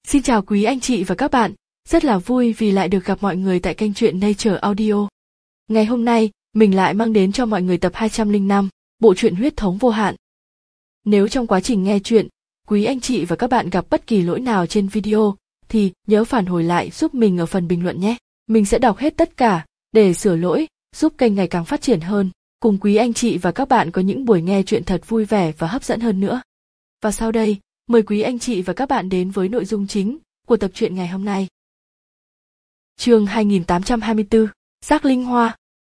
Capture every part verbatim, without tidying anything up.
Xin chào quý anh chị và các bạn, rất là vui vì lại được gặp mọi người tại kênh truyện Nature Audio. Ngày hôm nay, mình lại mang đến cho mọi người tập hai trăm lẻ năm, bộ truyện Huyết thống vô hạn. Nếu trong quá trình nghe truyện, quý anh chị và các bạn gặp bất kỳ lỗi nào trên video, thì nhớ phản hồi lại giúp mình ở phần bình luận nhé. Mình sẽ đọc hết tất cả, để sửa lỗi, giúp kênh ngày càng phát triển hơn, cùng quý anh chị và các bạn có những buổi nghe truyện thật vui vẻ và hấp dẫn hơn nữa. Và sau đây, mời quý anh chị và các bạn đến với nội dung chính của tập truyện ngày hôm nay. Chương hai nghìn tám trăm hai mươi tư, Giác Linh Hoa.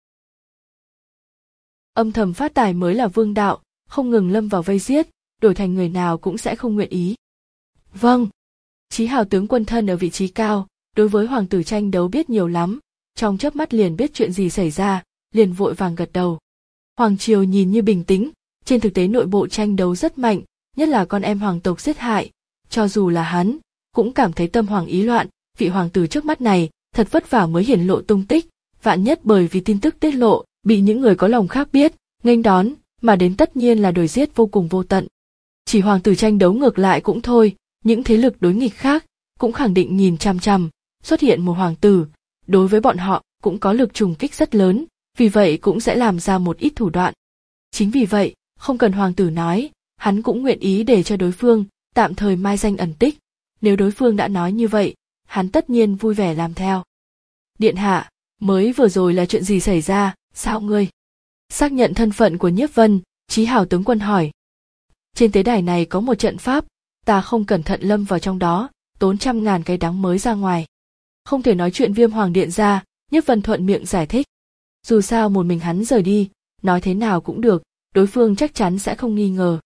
Âm thầm phát tài mới là vương đạo, không ngừng lâm vào vây giết, đổi thành người nào cũng sẽ không nguyện ý. Vâng. Chí Hào tướng quân thân ở vị trí cao, đối với hoàng tử tranh đấu biết nhiều lắm, trong chớp mắt liền biết chuyện gì xảy ra, liền vội vàng gật đầu. Hoàng triều nhìn như bình tĩnh, trên thực tế nội bộ tranh đấu rất mạnh, nhất là con em hoàng tộc giết hại, cho dù là hắn, cũng cảm thấy tâm hoàng ý loạn, vị hoàng tử trước mắt này, thật vất vả mới hiển lộ tung tích, vạn nhất bởi vì tin tức tiết lộ, bị những người có lòng khác biết, nghênh đón, mà đến tất nhiên là đuổi giết vô cùng vô tận. Chỉ hoàng tử tranh đấu ngược lại cũng thôi, những thế lực đối nghịch khác, cũng khẳng định nhìn chằm chằm, xuất hiện một hoàng tử, đối với bọn họ cũng có lực trùng kích rất lớn, vì vậy cũng sẽ làm ra một ít thủ đoạn. Chính vì vậy, không cần hoàng tử nói, hắn cũng nguyện ý để cho đối phương tạm thời mai danh ẩn tích, nếu đối phương đã nói như vậy, hắn tất nhiên vui vẻ làm theo. Điện hạ, mới vừa rồi là chuyện gì xảy ra, sao ngươi? Xác nhận thân phận của Nhiếp Vân, Chí Hào tướng quân hỏi. Trên tế đài này có một trận pháp, ta không cẩn thận lâm vào trong đó, tốn trăm ngàn cái đắng mới ra ngoài. Không thể nói chuyện Viêm Hoàng điện ra, Nhiếp Vân thuận miệng giải thích. Dù sao một mình hắn rời đi, nói thế nào cũng được, đối phương chắc chắn sẽ không nghi ngờ.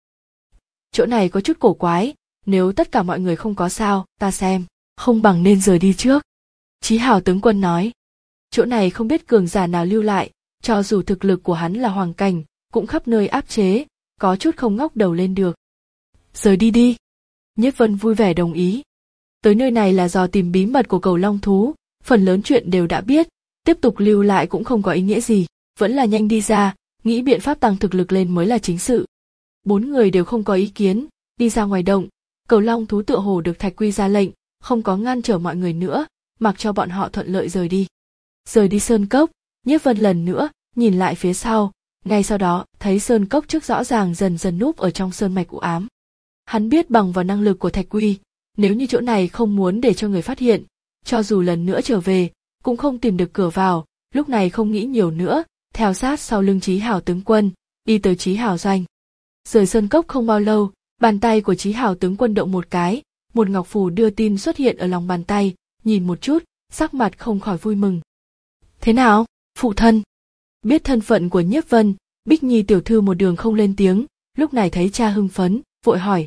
Chỗ này có chút cổ quái, nếu tất cả mọi người không có sao, ta xem, không bằng nên rời đi trước. Chí Hào tướng quân nói. Chỗ này không biết cường giả nào lưu lại, cho dù thực lực của hắn là hoàng cảnh, cũng khắp nơi áp chế, có chút không ngóc đầu lên được. Rời đi đi. Nhiếp Vân vui vẻ đồng ý. Tới nơi này là do tìm bí mật của cầu long thú, phần lớn chuyện đều đã biết, tiếp tục lưu lại cũng không có ý nghĩa gì, vẫn là nhanh đi ra, nghĩ biện pháp tăng thực lực lên mới là chính sự. Bốn người đều không có ý kiến, đi ra ngoài động, cầu long thú tựa hồ được Thạch Quy ra lệnh, không có ngăn trở mọi người nữa, mặc cho bọn họ thuận lợi rời đi. Rời đi sơn cốc, Nhiếp Vân lần nữa, nhìn lại phía sau, ngay sau đó thấy sơn cốc trước rõ ràng dần dần núp ở trong sơn mạch u ám. Hắn biết bằng vào năng lực của Thạch Quy, nếu như chỗ này không muốn để cho người phát hiện, cho dù lần nữa trở về, cũng không tìm được cửa vào, lúc này không nghĩ nhiều nữa, theo sát sau lưng Chí Hào tướng quân, đi tới Chí Hào doanh. Rời sơn cốc không bao lâu, bàn tay của Chí Hào tướng quân động một cái, một ngọc phù đưa tin xuất hiện ở lòng bàn tay, nhìn một chút, sắc mặt không khỏi vui mừng. Thế nào, phụ thân? Biết thân phận của Nhiếp Vân, Bích Nhi tiểu thư một đường không lên tiếng, lúc này thấy cha hưng phấn, vội hỏi.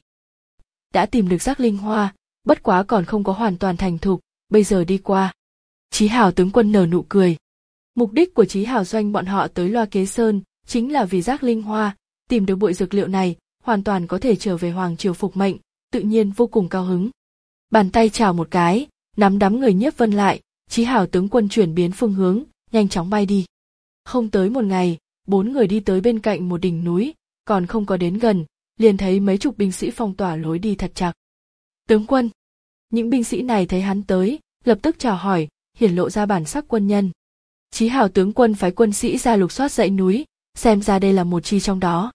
Đã tìm được Giác Linh Hoa, bất quá còn không có hoàn toàn thành thục, bây giờ đi qua. Chí Hào tướng quân nở nụ cười. Mục đích của Chí Hào doanh bọn họ tới Loa Kế Sơn, chính là vì Giác Linh Hoa, tìm được bội dược liệu này, hoàn toàn có thể trở về hoàng triều phục mệnh, tự nhiên vô cùng cao hứng. Bàn tay chào một cái, nắm đám người Nhiếp Vân lại, Chí Hào tướng quân chuyển biến phương hướng, nhanh chóng bay đi. Không tới một ngày, bốn người đi tới bên cạnh một đỉnh núi, còn không có đến gần, liền thấy mấy chục binh sĩ phong tỏa lối đi thật chặt. Tướng quân. Những binh sĩ này thấy hắn tới, lập tức chào hỏi, hiển lộ ra bản sắc quân nhân. Chí Hào tướng quân phái quân sĩ ra lục soát dãy núi, xem ra đây là một chi trong đó.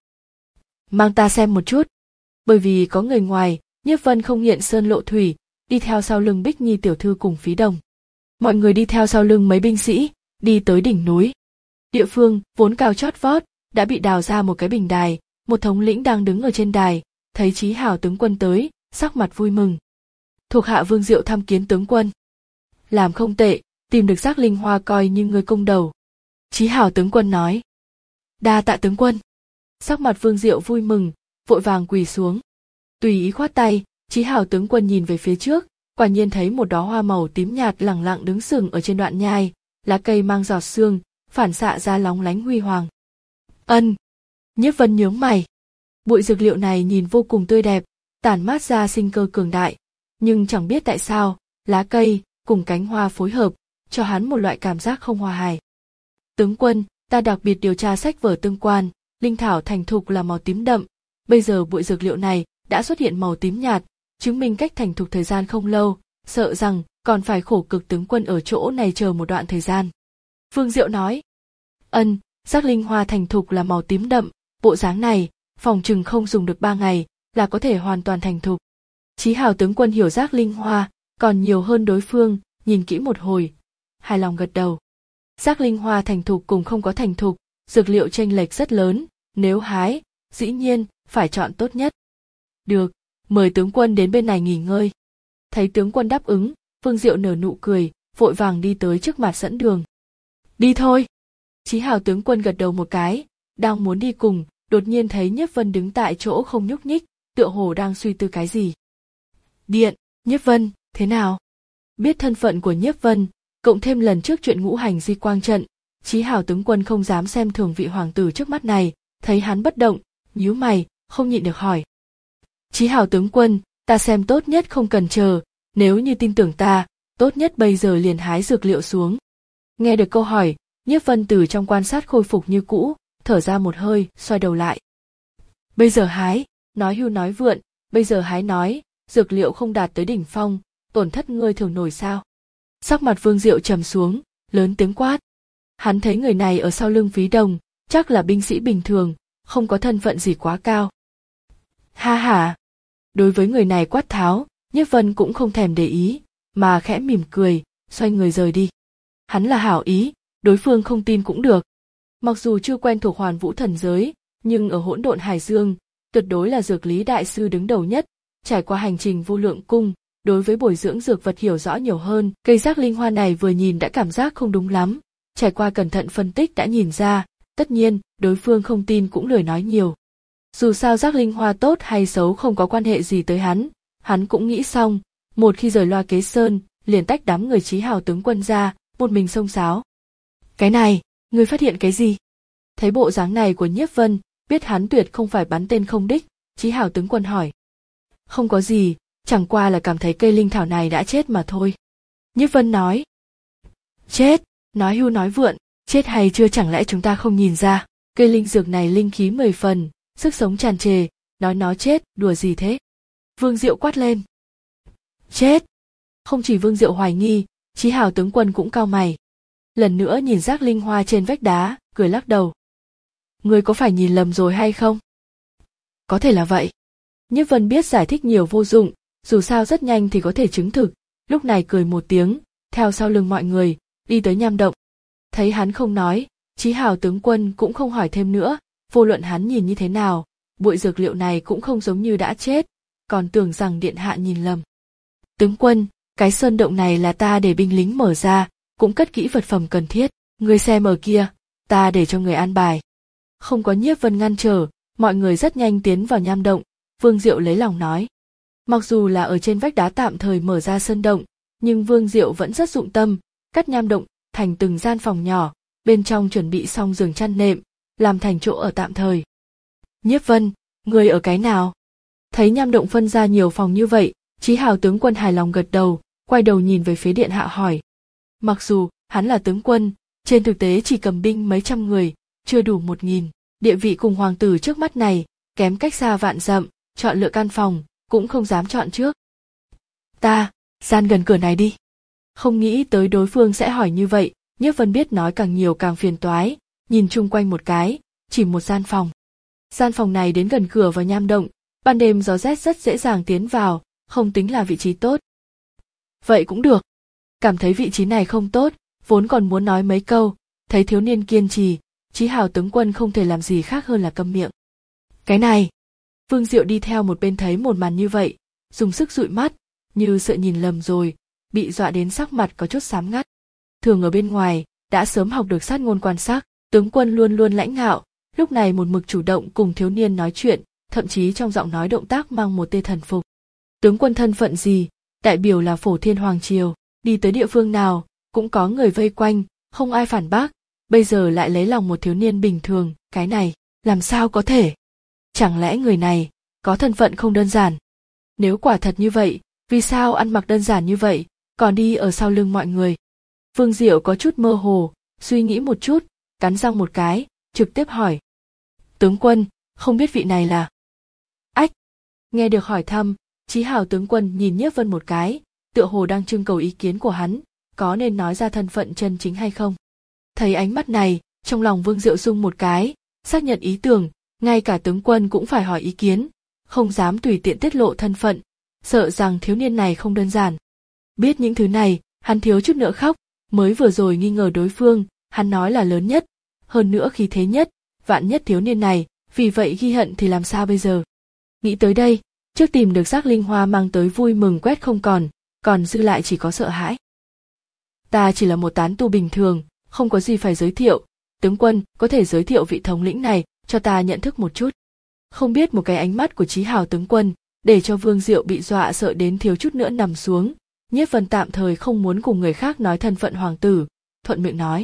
Mang ta xem một chút. Bởi vì có người ngoài, Nhiếp Vân không hiện sơn lộ thủy, đi theo sau lưng Bích Nhi tiểu thư cùng Phí Đồng. Mọi người đi theo sau lưng mấy binh sĩ, đi tới đỉnh núi. Địa phương vốn cao chót vót, đã bị đào ra một cái bình đài, một thống lĩnh đang đứng ở trên đài, thấy Chí Hào tướng quân tới, sắc mặt vui mừng. Thuộc hạ Vương Diệu thăm kiến tướng quân. Làm không tệ, tìm được Giác Linh Hoa coi như người công đầu. Chí Hào tướng quân nói. Đa tạ tướng quân. Sắc mặt Vương Diệu vui mừng, vội vàng quỳ xuống. Tùy ý khoát tay, Chí Hào tướng quân nhìn về phía trước, quả nhiên thấy một đóa hoa màu tím nhạt lẳng lặng đứng sừng ở trên đoạn nhai, lá cây mang giọt sương, phản xạ ra lóng lánh huy hoàng. Ân. Nhiếp Vân nhướng mày. Bụi dược liệu này nhìn vô cùng tươi đẹp, tản mát ra sinh cơ cường đại, nhưng chẳng biết tại sao, lá cây cùng cánh hoa phối hợp, cho hắn một loại cảm giác không hòa hài. Tướng quân, ta đặc biệt điều tra sách vở tương quan, linh thảo thành thục là màu tím đậm, bây giờ bụi dược liệu này đã xuất hiện màu tím nhạt, chứng minh cách thành thục thời gian không lâu, sợ rằng còn phải khổ cực tướng quân ở chỗ này chờ một đoạn thời gian. Vương Diệu nói, ân, giác linh hoa thành thục là màu tím đậm, bộ dáng này, phòng chừng không dùng được ba ngày, là có thể hoàn toàn thành thục. Chí Hào tướng quân hiểu giác linh hoa, còn nhiều hơn đối phương, nhìn kỹ một hồi, hài lòng gật đầu. Giác linh hoa thành thục cùng không có thành thục, dược liệu chênh lệch rất lớn, nếu hái, dĩ nhiên, phải chọn tốt nhất. Được, mời tướng quân đến bên này nghỉ ngơi. Thấy tướng quân đáp ứng, Vương Diệu nở nụ cười, vội vàng đi tới trước mặt dẫn đường. Đi thôi. Chí Hào tướng quân gật đầu một cái, đang muốn đi cùng, đột nhiên thấy Nhiếp Vân đứng tại chỗ không nhúc nhích, tựa hồ đang suy tư cái gì. Điện, Nhiếp Vân, thế nào? Biết thân phận của Nhiếp Vân, cộng thêm lần trước chuyện ngũ hành di quang trận, Chí Hào tướng quân không dám xem thường vị hoàng tử trước mắt này, thấy hắn bất động, nhíu mày, không nhịn được hỏi. Chí Hào tướng quân, ta xem tốt nhất không cần chờ, nếu như tin tưởng ta, tốt nhất bây giờ liền hái dược liệu xuống. Nghe được câu hỏi, Nhiếp Vân từ trong quan sát khôi phục như cũ, thở ra một hơi, xoay đầu lại. Bây giờ hái, nói hưu nói vượn, bây giờ hái nói, dược liệu không đạt tới đỉnh phong, tổn thất ngươi thường nổi sao? Sắc mặt Vương Diệu trầm xuống, lớn tiếng quát. Hắn thấy người này ở sau lưng Phí Đồng, chắc là binh sĩ bình thường, không có thân phận gì quá cao. Ha ha! Đối với người này quát tháo, Nhiếp Vân cũng không thèm để ý, mà khẽ mỉm cười, xoay người rời đi. Hắn là hảo ý, đối phương không tin cũng được. Mặc dù chưa quen thuộc Hoàn Vũ thần giới, nhưng ở hỗn độn Hải Dương, tuyệt đối là dược lý đại sư đứng đầu nhất, trải qua hành trình vô lượng cung, đối với bồi dưỡng dược vật hiểu rõ nhiều hơn. Cây giác linh hoa này vừa nhìn đã cảm giác không đúng lắm, trải qua cẩn thận phân tích đã nhìn ra, tất nhiên, đối phương không tin cũng lười nói nhiều. Dù sao giác linh hoa tốt hay xấu không có quan hệ gì tới hắn, hắn cũng nghĩ xong, một khi rời loa kế sơn, liền tách đám người Chí Hào tướng quân ra, một mình xông xáo. Cái này, ngươi phát hiện cái gì? Thấy bộ dáng này của Nhiếp Vân, biết hắn tuyệt không phải bắn tên không đích, Chí Hào tướng quân hỏi. Không có gì, chẳng qua là cảm thấy cây linh thảo này đã chết mà thôi. Nhiếp Vân nói. Chết, nói hưu nói vượn, chết hay chưa chẳng lẽ chúng ta không nhìn ra, cây linh dược này linh khí mười phần, sức sống tràn trề, nói nó chết, đùa gì thế? Vương Diệu quát lên. Chết! Không chỉ Vương Diệu hoài nghi, Chí Hào tướng quân cũng cau mày. Lần nữa nhìn giác linh hoa trên vách đá, cười lắc đầu. Ngươi có phải nhìn lầm rồi hay không? Có thể là vậy. Nhiếp Vân biết giải thích nhiều vô dụng, dù sao rất nhanh thì có thể chứng thực, lúc này cười một tiếng, theo sau lưng mọi người, đi tới nham động. Thấy hắn không nói, Chí Hào tướng quân cũng không hỏi thêm nữa, vô luận hắn nhìn như thế nào, bụi dược liệu này cũng không giống như đã chết, còn tưởng rằng điện hạ nhìn lầm. Tướng quân, cái sơn động này là ta để binh lính mở ra, cũng cất kỹ vật phẩm cần thiết, ngươi xem ở kia, ta để cho người an bài. Không có Nhiếp Vân ngăn trở, mọi người rất nhanh tiến vào nham động, Vương Diệu lấy lòng nói. Mặc dù là ở trên vách đá tạm thời mở ra sơn động, nhưng Vương Diệu vẫn rất dụng tâm, cắt nham động thành từng gian phòng nhỏ, bên trong chuẩn bị xong giường chăn nệm, làm thành chỗ ở tạm thời. Nhiếp Vân, người ở cái nào? Thấy nham động phân ra nhiều phòng như vậy, Chí Hào tướng quân hài lòng gật đầu, quay đầu nhìn về phía điện hạ hỏi. Mặc dù hắn là tướng quân, trên thực tế chỉ cầm binh mấy trăm người, chưa đủ một nghìn, địa vị cùng hoàng tử trước mắt này, kém cách xa vạn dặm, chọn lựa căn phòng, cũng không dám chọn trước. Ta, gian gần cửa này đi. Không nghĩ tới đối phương sẽ hỏi như vậy, Nhiếp Vân biết nói càng nhiều càng phiền toái, nhìn chung quanh một cái, chỉ một gian phòng. Gian phòng này đến gần cửa vào nham động, ban đêm gió rét rất dễ dàng tiến vào, không tính là vị trí tốt. Vậy cũng được. Cảm thấy vị trí này không tốt, vốn còn muốn nói mấy câu, thấy thiếu niên kiên trì, Chí Hào tướng quân không thể làm gì khác hơn là câm miệng. Cái này, Vương Diệu đi theo một bên thấy một màn như vậy, dùng sức dụi mắt, như sợ nhìn lầm rồi, bị dọa đến sắc mặt có chút xám ngắt. Thường ở bên ngoài, đã sớm học được sát ngôn quan sát, tướng quân luôn luôn lãnh ngạo, lúc này một mực chủ động cùng thiếu niên nói chuyện, thậm chí trong giọng nói động tác mang một tia thần phục. Tướng quân thân phận gì, đại biểu là Phổ Thiên Hoàng Triều, đi tới địa phương nào, cũng có người vây quanh, không ai phản bác, bây giờ lại lấy lòng một thiếu niên bình thường, cái này, làm sao có thể? Chẳng lẽ người này, có thân phận không đơn giản? Nếu quả thật như vậy, vì sao ăn mặc đơn giản như vậy, còn đi ở sau lưng mọi người? Vương Diệu có chút mơ hồ, suy nghĩ một chút, cắn răng một cái, trực tiếp hỏi. Tướng quân, không biết vị này là... Ách! Nghe được hỏi thăm, Chí Hào tướng quân nhìn Nhiếp Vân một cái, tựa hồ đang trưng cầu ý kiến của hắn, có nên nói ra thân phận chân chính hay không. Thấy ánh mắt này, trong lòng Vương Diệu rung một cái, xác nhận ý tưởng, ngay cả tướng quân cũng phải hỏi ý kiến, không dám tùy tiện tiết lộ thân phận, sợ rằng thiếu niên này không đơn giản. Biết những thứ này, hắn thiếu chút nữa khóc, mới vừa rồi nghi ngờ đối phương, hắn nói là lớn nhất, hơn nữa khí thế nhất, vạn nhất thiếu niên này, vì vậy ghi hận thì làm sao bây giờ. Nghĩ tới đây, trước tìm được giác linh hoa mang tới vui mừng quét không còn, còn dư lại chỉ có sợ hãi. Ta chỉ là một tán tu bình thường, không có gì phải giới thiệu, tướng quân có thể giới thiệu vị thống lĩnh này cho ta nhận thức một chút. Không biết một cái ánh mắt của Chí Hào tướng quân, để cho Vương Diệu bị dọa sợ đến thiếu chút nữa nằm xuống. Nhiếp Vân tạm thời không muốn cùng người khác nói thân phận hoàng tử, thuận miệng nói.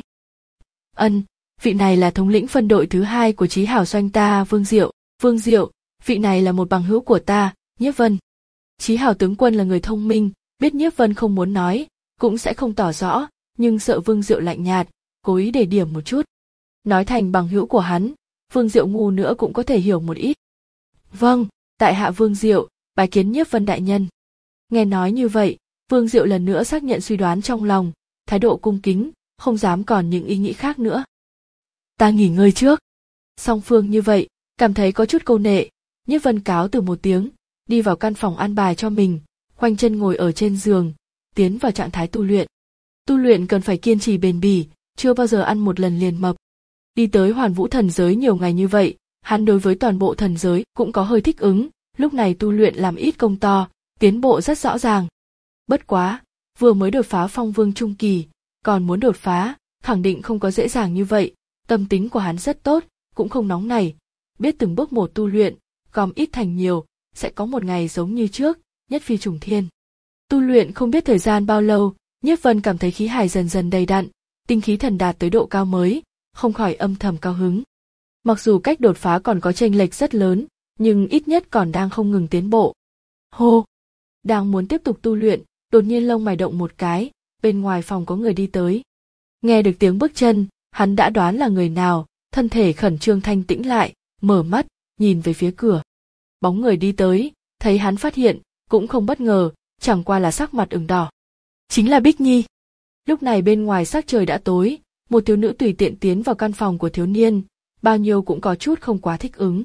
Ân, vị này là thống lĩnh phân đội thứ hai của Chí Hào doanh ta, Vương Diệu. Vương Diệu, vị này là một bằng hữu của ta, Nhiếp Vân. Chí Hào tướng quân là người thông minh, biết Nhiếp Vân không muốn nói, cũng sẽ không tỏ rõ, nhưng sợ Vương Diệu lạnh nhạt, cố ý để điểm một chút. Nói thành bằng hữu của hắn, Vương Diệu ngu nữa cũng có thể hiểu một ít. Vâng, tại hạ Vương Diệu, bái kiến Nhiếp Vân đại nhân. Nghe nói như vậy, Vương Diệu lần nữa xác nhận suy đoán trong lòng, thái độ cung kính, không dám còn những ý nghĩ khác nữa. Ta nghỉ ngơi trước. Song phương như vậy, cảm thấy có chút câu nệ, Nhiếp Vân cáo từ một tiếng, đi vào căn phòng an bài cho mình, khoanh chân ngồi ở trên giường, tiến vào trạng thái tu luyện. Tu luyện cần phải kiên trì bền bỉ, chưa bao giờ ăn một lần liền mập. Đi tới Hoàn Vũ thần giới nhiều ngày như vậy, hắn đối với toàn bộ thần giới cũng có hơi thích ứng, lúc này tu luyện làm ít công to, tiến bộ rất rõ ràng. Bất quá, vừa mới đột phá phong vương trung kỳ, còn muốn đột phá, khẳng định không có dễ dàng như vậy, tâm tính của hắn rất tốt, cũng không nóng nảy, biết từng bước một tu luyện, gom ít thành nhiều, sẽ có một ngày giống như trước, nhất phi trùng thiên. Tu luyện không biết thời gian bao lâu, Nhiếp Vân cảm thấy khí hải dần dần đầy đặn, tinh khí thần đạt tới độ cao mới, không khỏi âm thầm cao hứng. Mặc dù cách đột phá còn có chênh lệch rất lớn, nhưng ít nhất còn đang không ngừng tiến bộ. Hô! Đang muốn tiếp tục tu luyện, đột nhiên lông mày động một cái, bên ngoài phòng có người đi tới. Nghe được tiếng bước chân, hắn đã đoán là người nào, thân thể khẩn trương thanh tĩnh lại, mở mắt, nhìn về phía cửa. Bóng người đi tới, thấy hắn phát hiện, cũng không bất ngờ, chẳng qua là sắc mặt ửng đỏ. Chính là Bích Nhi. Lúc này bên ngoài sắc trời đã tối, một thiếu nữ tùy tiện tiến vào căn phòng của thiếu niên, bao nhiêu cũng có chút không quá thích ứng.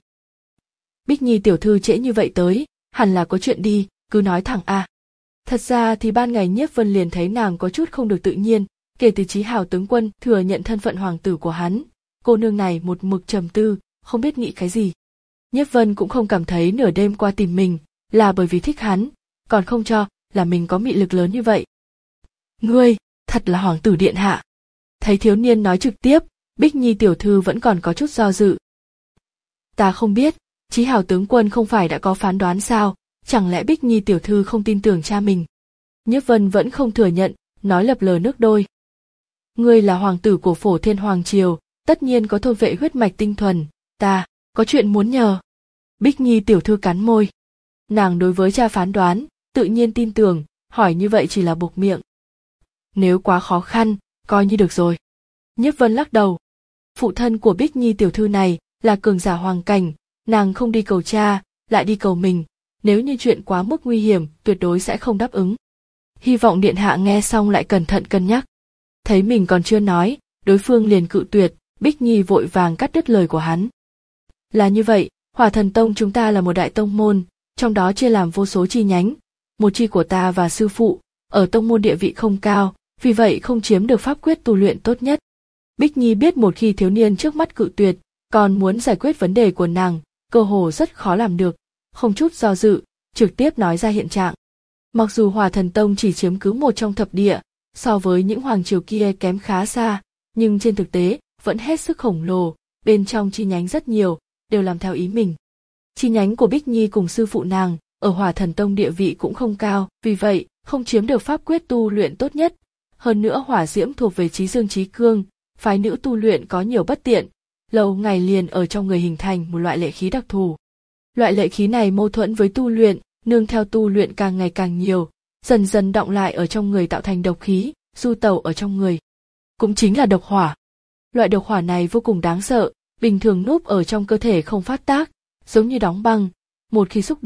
Bích Nhi tiểu thư trễ như vậy tới, hẳn là có chuyện đi, cứ nói thẳng a. À. Thật ra thì ban ngày Nhiếp Vân liền thấy nàng có chút không được tự nhiên, kể từ Chí Hào tướng quân thừa nhận thân phận hoàng tử của hắn, cô nương này một mực trầm tư, không biết nghĩ cái gì. Nhiếp Vân cũng không cảm thấy nửa đêm qua tìm mình là bởi vì thích hắn, còn không cho là mình có mị lực lớn như vậy. Ngươi, thật là hoàng tử điện hạ. Thấy thiếu niên nói trực tiếp, Bích Nhi tiểu thư vẫn còn có chút do dự. Ta không biết, Chí Hào tướng quân không phải đã có phán đoán sao, chẳng lẽ Bích Nhi tiểu thư không tin tưởng cha mình. Nhiếp Vân vẫn không thừa nhận, nói lập lờ nước đôi. Ngươi là hoàng tử của Phổ Thiên Hoàng Triều, tất nhiên có thôn vệ huyết mạch tinh thuần, ta, có chuyện muốn nhờ. Bích Nhi tiểu thư cắn môi. Nàng đối với cha phán đoán, tự nhiên tin tưởng, hỏi như vậy chỉ là buộc miệng. Nếu quá khó khăn, coi như được rồi. Nhiếp Vân lắc đầu. Phụ thân của Bích Nhi tiểu thư này là cường giả hoàng cảnh, nàng không đi cầu cha, lại đi cầu mình, nếu như chuyện quá mức nguy hiểm, tuyệt đối sẽ không đáp ứng. Hy vọng điện hạ nghe xong lại cẩn thận cân nhắc. Thấy mình còn chưa nói, đối phương liền cự tuyệt, Bích Nhi vội vàng cắt đứt lời của hắn. Là như vậy, Hỏa Thần Tông chúng ta là một đại tông môn, trong đó chia làm vô số chi nhánh. Một chi của ta và sư phụ, ở tông môn địa vị không cao, vì vậy không chiếm được pháp quyết tu luyện tốt nhất. Bích Nhi biết một khi thiếu niên trước mắt cự tuyệt, còn muốn giải quyết vấn đề của nàng, cơ hồ rất khó làm được, không chút do dự, trực tiếp nói ra hiện trạng. Mặc dù Hỏa Thần Tông chỉ chiếm cứ một trong thập địa, so với những hoàng triều kia kém khá xa, nhưng trên thực tế vẫn hết sức khổng lồ, bên trong chi nhánh rất nhiều, đều làm theo ý mình. Chi nhánh của Bích Nhi cùng sư phụ nàng, ở Hỏa Thần Tông địa vị cũng không cao, vì vậy không chiếm được pháp quyết tu luyện tốt nhất. Hơn nữa hỏa diễm thuộc về Chí Dương Chí Cương, phái nữ tu luyện có nhiều bất tiện, lâu ngày liền ở trong người hình thành một loại lệ khí đặc thù. Loại lệ khí này mâu thuẫn với tu luyện, nương theo tu luyện càng ngày càng nhiều, dần dần đọng lại ở trong người tạo thành độc khí, du tẩu ở trong người. Cũng chính là độc hỏa. Loại độc hỏa này vô cùng đáng sợ, bình thường núp ở trong cơ thể không phát tác, giống như đóng băng, một khi xúc động,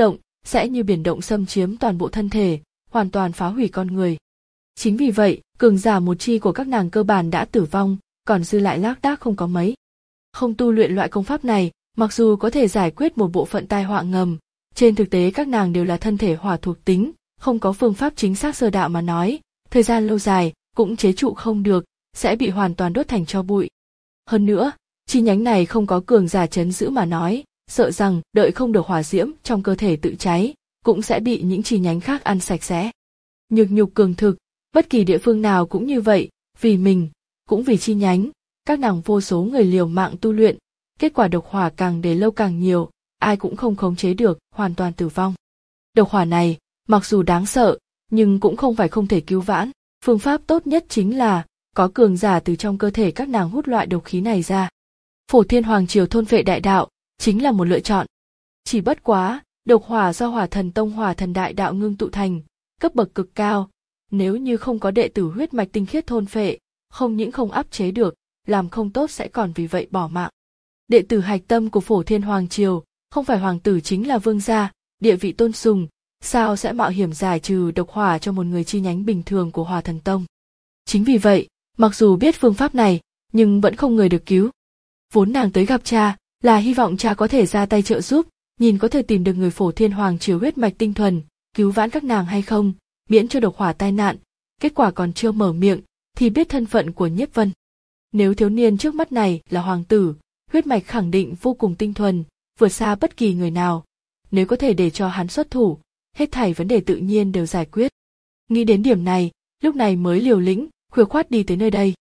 sẽ như biển động xâm chiếm toàn bộ thân thể, hoàn toàn phá hủy con người. Chính vì vậy, cường giả một chi của các nàng cơ bản đã tử vong, còn dư lại lác đác không có mấy. Không tu luyện loại công pháp này, mặc dù có thể giải quyết một bộ phận tai họa ngầm, trên thực tế các nàng đều là thân thể hỏa thuộc tính, không có phương pháp chính xác sơ đạo mà nói, thời gian lâu dài cũng chế trụ không được, sẽ bị hoàn toàn đốt thành tro bụi. Hơn nữa, chi nhánh này không có cường giả trấn giữ mà nói, sợ rằng đợi không được hỏa diễm trong cơ thể tự cháy, cũng sẽ bị những chi nhánh khác ăn sạch sẽ. Nhược nhục cường thực, bất kỳ địa phương nào cũng như vậy, vì mình, cũng vì chi nhánh, các nàng vô số người liều mạng tu luyện, kết quả độc hỏa càng để lâu càng nhiều, ai cũng không khống chế được, hoàn toàn tử vong. Độc hỏa này, mặc dù đáng sợ, nhưng cũng không phải không thể cứu vãn, phương pháp tốt nhất chính là có cường giả từ trong cơ thể các nàng hút loại độc khí này ra. Phổ Thiên Hoàng Triều thôn phệ đại đạo, chính là một lựa chọn. Chỉ bất quá, độc hỏa do Hỏa Thần Tông Hỏa Thần Đại Đạo ngưng tụ thành, cấp bậc cực cao, nếu như không có đệ tử huyết mạch tinh khiết thôn phệ, không những không áp chế được, làm không tốt sẽ còn vì vậy bỏ mạng. Đệ tử hạch tâm của Phổ Thiên Hoàng Triều, không phải hoàng tử chính là vương gia, địa vị tôn sùng, sao sẽ mạo hiểm giải trừ độc hỏa cho một người chi nhánh bình thường của Hỏa Thần Tông. Chính vì vậy, mặc dù biết phương pháp này, nhưng vẫn không người được cứu. Vốn nàng tới gặp cha, là hy vọng cha có thể ra tay trợ giúp, nhìn có thể tìm được người Phổ Thiên Hoàng Triều huyết mạch tinh thuần, cứu vãn các nàng hay không, miễn cho độc hỏa tai nạn. Kết quả còn chưa mở miệng, thì biết thân phận của Nhiếp Vân. Nếu thiếu niên trước mắt này là hoàng tử, huyết mạch khẳng định vô cùng tinh thuần, vượt xa bất kỳ người nào. Nếu có thể để cho hắn xuất thủ, hết thảy vấn đề tự nhiên đều giải quyết. Nghĩ đến điểm này, lúc này mới liều lĩnh, khuya khoát đi tới nơi đây.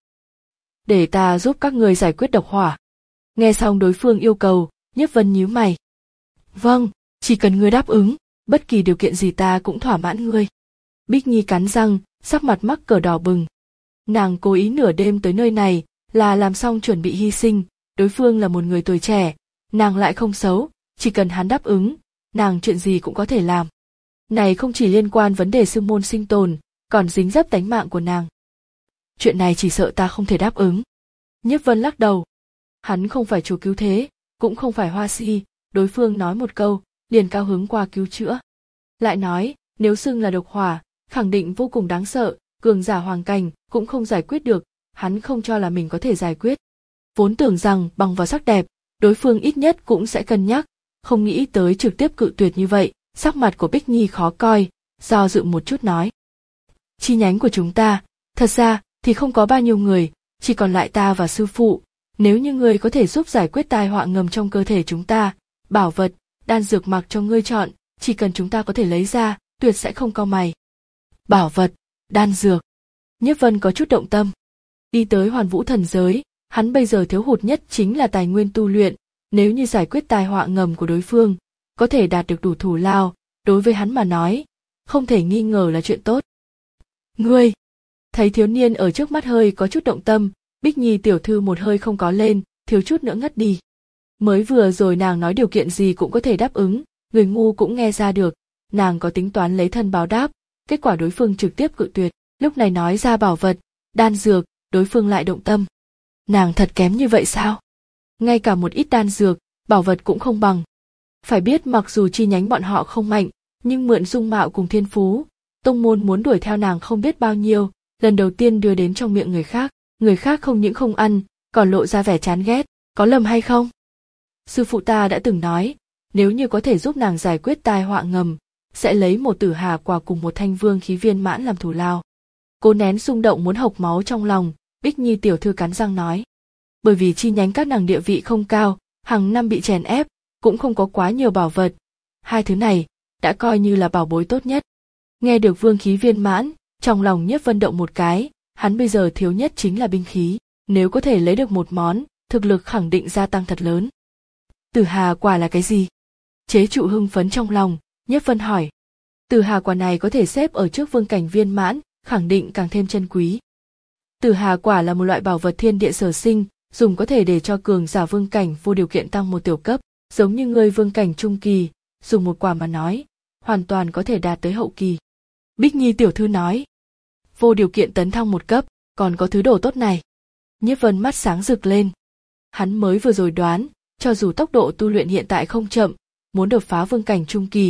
Để ta giúp các ngươi giải quyết độc hỏa. Nghe xong đối phương yêu cầu, Nhiếp Vân nhíu mày. Vâng, chỉ cần ngươi đáp ứng, bất kỳ điều kiện gì ta cũng thỏa mãn ngươi. Bích Nhi cắn răng, sắc mặt mắc cỡ đỏ bừng. Nàng cố ý nửa đêm tới nơi này, là làm xong chuẩn bị hy sinh, đối phương là một người tuổi trẻ, nàng lại không xấu, chỉ cần hắn đáp ứng, nàng chuyện gì cũng có thể làm. Này không chỉ liên quan vấn đề sư môn sinh tồn, còn dính dấp tánh mạng của nàng. Chuyện này chỉ sợ ta không thể đáp ứng. Nhiếp Vân lắc đầu. Hắn không phải chúa cứu thế, cũng không phải hoa si, đối phương nói một câu, liền cao hứng qua cứu chữa. Lại nói, nếu xưng là độc hỏa, khẳng định vô cùng đáng sợ, cường giả hoàng cảnh cũng không giải quyết được, hắn không cho là mình có thể giải quyết. Vốn tưởng rằng bằng vào sắc đẹp, đối phương ít nhất cũng sẽ cân nhắc, không nghĩ tới trực tiếp cự tuyệt như vậy, sắc mặt của Bích Nhi khó coi, do dự một chút nói. Chi nhánh của chúng ta, thật ra thì không có bao nhiêu người, chỉ còn lại ta và sư phụ, nếu như ngươi có thể giúp giải quyết tai họa ngầm trong cơ thể chúng ta, bảo vật, đan dược mặc cho ngươi chọn, chỉ cần chúng ta có thể lấy ra, tuyệt sẽ không cau mày. Bảo vật, đan dược. Nhiếp Vân có chút động tâm. Đi tới Hoàn Vũ thần giới, hắn bây giờ thiếu hụt nhất chính là tài nguyên tu luyện, nếu như giải quyết tai họa ngầm của đối phương, có thể đạt được đủ thù lao, đối với hắn mà nói, không thể nghi ngờ là chuyện tốt. Ngươi, thấy thiếu niên ở trước mắt hơi có chút động tâm, Bích Nhi tiểu thư một hơi không có lên, thiếu chút nữa ngất đi. Mới vừa rồi nàng nói điều kiện gì cũng có thể đáp ứng, người ngu cũng nghe ra được, nàng có tính toán lấy thân báo đáp, kết quả đối phương trực tiếp cự tuyệt, lúc này nói ra bảo vật, đan dược, đối phương lại động tâm. Nàng thật kém như vậy sao? Ngay cả một ít đan dược, bảo vật cũng không bằng. Phải biết mặc dù chi nhánh bọn họ không mạnh, nhưng mượn dung mạo cùng thiên phú, tông môn muốn đuổi theo nàng không biết bao nhiêu, lần đầu tiên đưa đến trong miệng người khác, người khác không những không ăn, còn lộ ra vẻ chán ghét, có lầm hay không? Sư phụ ta đã từng nói, nếu như có thể giúp nàng giải quyết tai họa ngầm, sẽ lấy một tử hà quả cùng một thanh vương khí viên mãn làm thù lao. Cố nén xung động muốn hộc máu trong lòng, Bích Nhi tiểu thư cắn răng nói. Bởi vì chi nhánh các nàng địa vị không cao, hàng năm bị chèn ép, cũng không có quá nhiều bảo vật. Hai thứ này, đã coi như là bảo bối tốt nhất. Nghe được vương khí viên mãn, trong lòng Nhiếp Vân động một cái, hắn bây giờ thiếu nhất chính là binh khí, nếu có thể lấy được một món, thực lực khẳng định gia tăng thật lớn. Tử hà quả là cái gì? Chế trụ hưng phấn trong lòng, Nhiếp Vân hỏi. Tử hà quả này có thể xếp ở trước vương cảnh viên mãn, khẳng định càng thêm chân quý. Tử hà quả là một loại bảo vật thiên địa sở sinh, dùng có thể để cho cường giả vương cảnh vô điều kiện tăng một tiểu cấp, giống như người vương cảnh trung kỳ, dùng một quả mà nói, hoàn toàn có thể đạt tới hậu kỳ. Bích Nhi tiểu thư nói, vô điều kiện tấn thăng một cấp, còn có thứ đồ tốt này. Nhiếp Vân mắt sáng rực lên. Hắn mới vừa rồi đoán, cho dù tốc độ tu luyện hiện tại không chậm, muốn đột phá vương cảnh trung kỳ,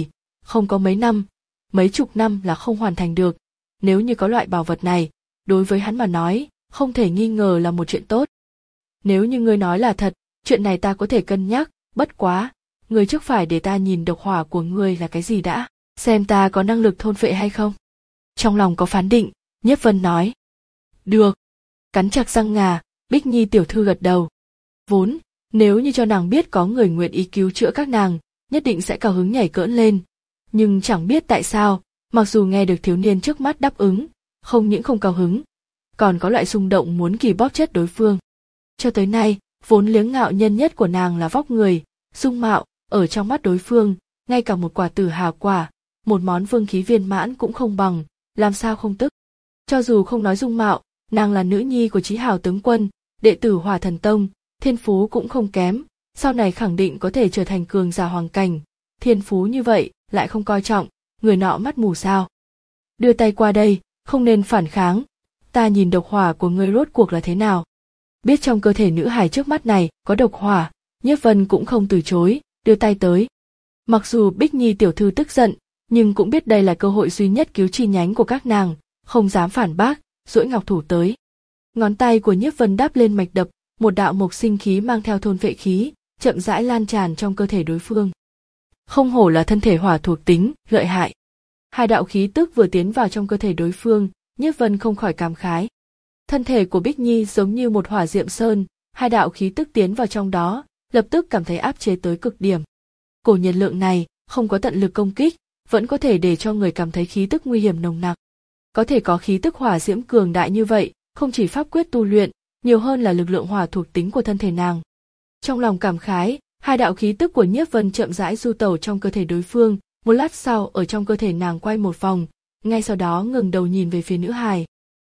không có mấy năm, mấy chục năm là không hoàn thành được. Nếu như có loại bảo vật này, đối với hắn mà nói, không thể nghi ngờ là một chuyện tốt. Nếu như ngươi nói là thật, chuyện này ta có thể cân nhắc, bất quá, ngươi trước phải để ta nhìn độc hỏa của ngươi là cái gì đã, xem ta có năng lực thôn phệ hay không. Trong lòng có phán định, Nhiếp Vân nói. Được. Cắn chặt răng ngà, Bích Nhi tiểu thư gật đầu. Vốn, nếu như cho nàng biết có người nguyện ý cứu chữa các nàng, nhất định sẽ cao hứng nhảy cỡn lên. Nhưng chẳng biết tại sao, mặc dù nghe được thiếu niên trước mắt đáp ứng, không những không cao hứng, còn có loại xung động muốn kỳ bóp chết đối phương. Cho tới nay, vốn liếng ngạo nhân nhất của nàng là vóc người, dung mạo, ở trong mắt đối phương, ngay cả một quả tử hà quả, một món vương khí viên mãn cũng không bằng, làm sao không tức. Cho dù không nói dung mạo, nàng là nữ nhi của Chí Hào tướng quân, đệ tử Hỏa Thần Tông, thiên phú cũng không kém, sau này khẳng định có thể trở thành cường giả hoàng cảnh. Thiên phú như vậy, lại không coi trọng, người nọ mắt mù sao. Đưa tay qua đây, không nên phản kháng, ta nhìn độc hỏa của ngươi rốt cuộc là thế nào. Biết trong cơ thể nữ hài trước mắt này có độc hỏa, Nhiếp Vân cũng không từ chối, đưa tay tới. Mặc dù Bích Nhi tiểu thư tức giận, nhưng cũng biết đây là cơ hội duy nhất cứu chi nhánh của các nàng, không dám phản bác, duỗi ngọc thủ tới. Ngón tay của Nhiếp Vân đáp lên mạch đập, một đạo mộc sinh khí mang theo thôn phệ khí, chậm rãi lan tràn trong cơ thể đối phương. Không hổ là thân thể hỏa thuộc tính, lợi hại. Hai đạo khí tức vừa tiến vào trong cơ thể đối phương, Nhiếp Vân không khỏi cảm khái. Thân thể của Bích Nhi giống như một hỏa diệm sơn, hai đạo khí tức tiến vào trong đó, lập tức cảm thấy áp chế tới cực điểm. Cổ nhiệt lượng này, không có tận lực công kích, vẫn có thể để cho người cảm thấy khí tức nguy hiểm nồng nặc. Có thể có khí tức hỏa diễm cường đại như vậy, không chỉ pháp quyết tu luyện, nhiều hơn là lực lượng hỏa thuộc tính của thân thể nàng. Trong lòng cảm khái, hai đạo khí tức của Nhiếp Vân chậm rãi du tẩu trong cơ thể đối phương, một lát sau ở trong cơ thể nàng quay một vòng, ngay sau đó ngẩng đầu nhìn về phía nữ hài.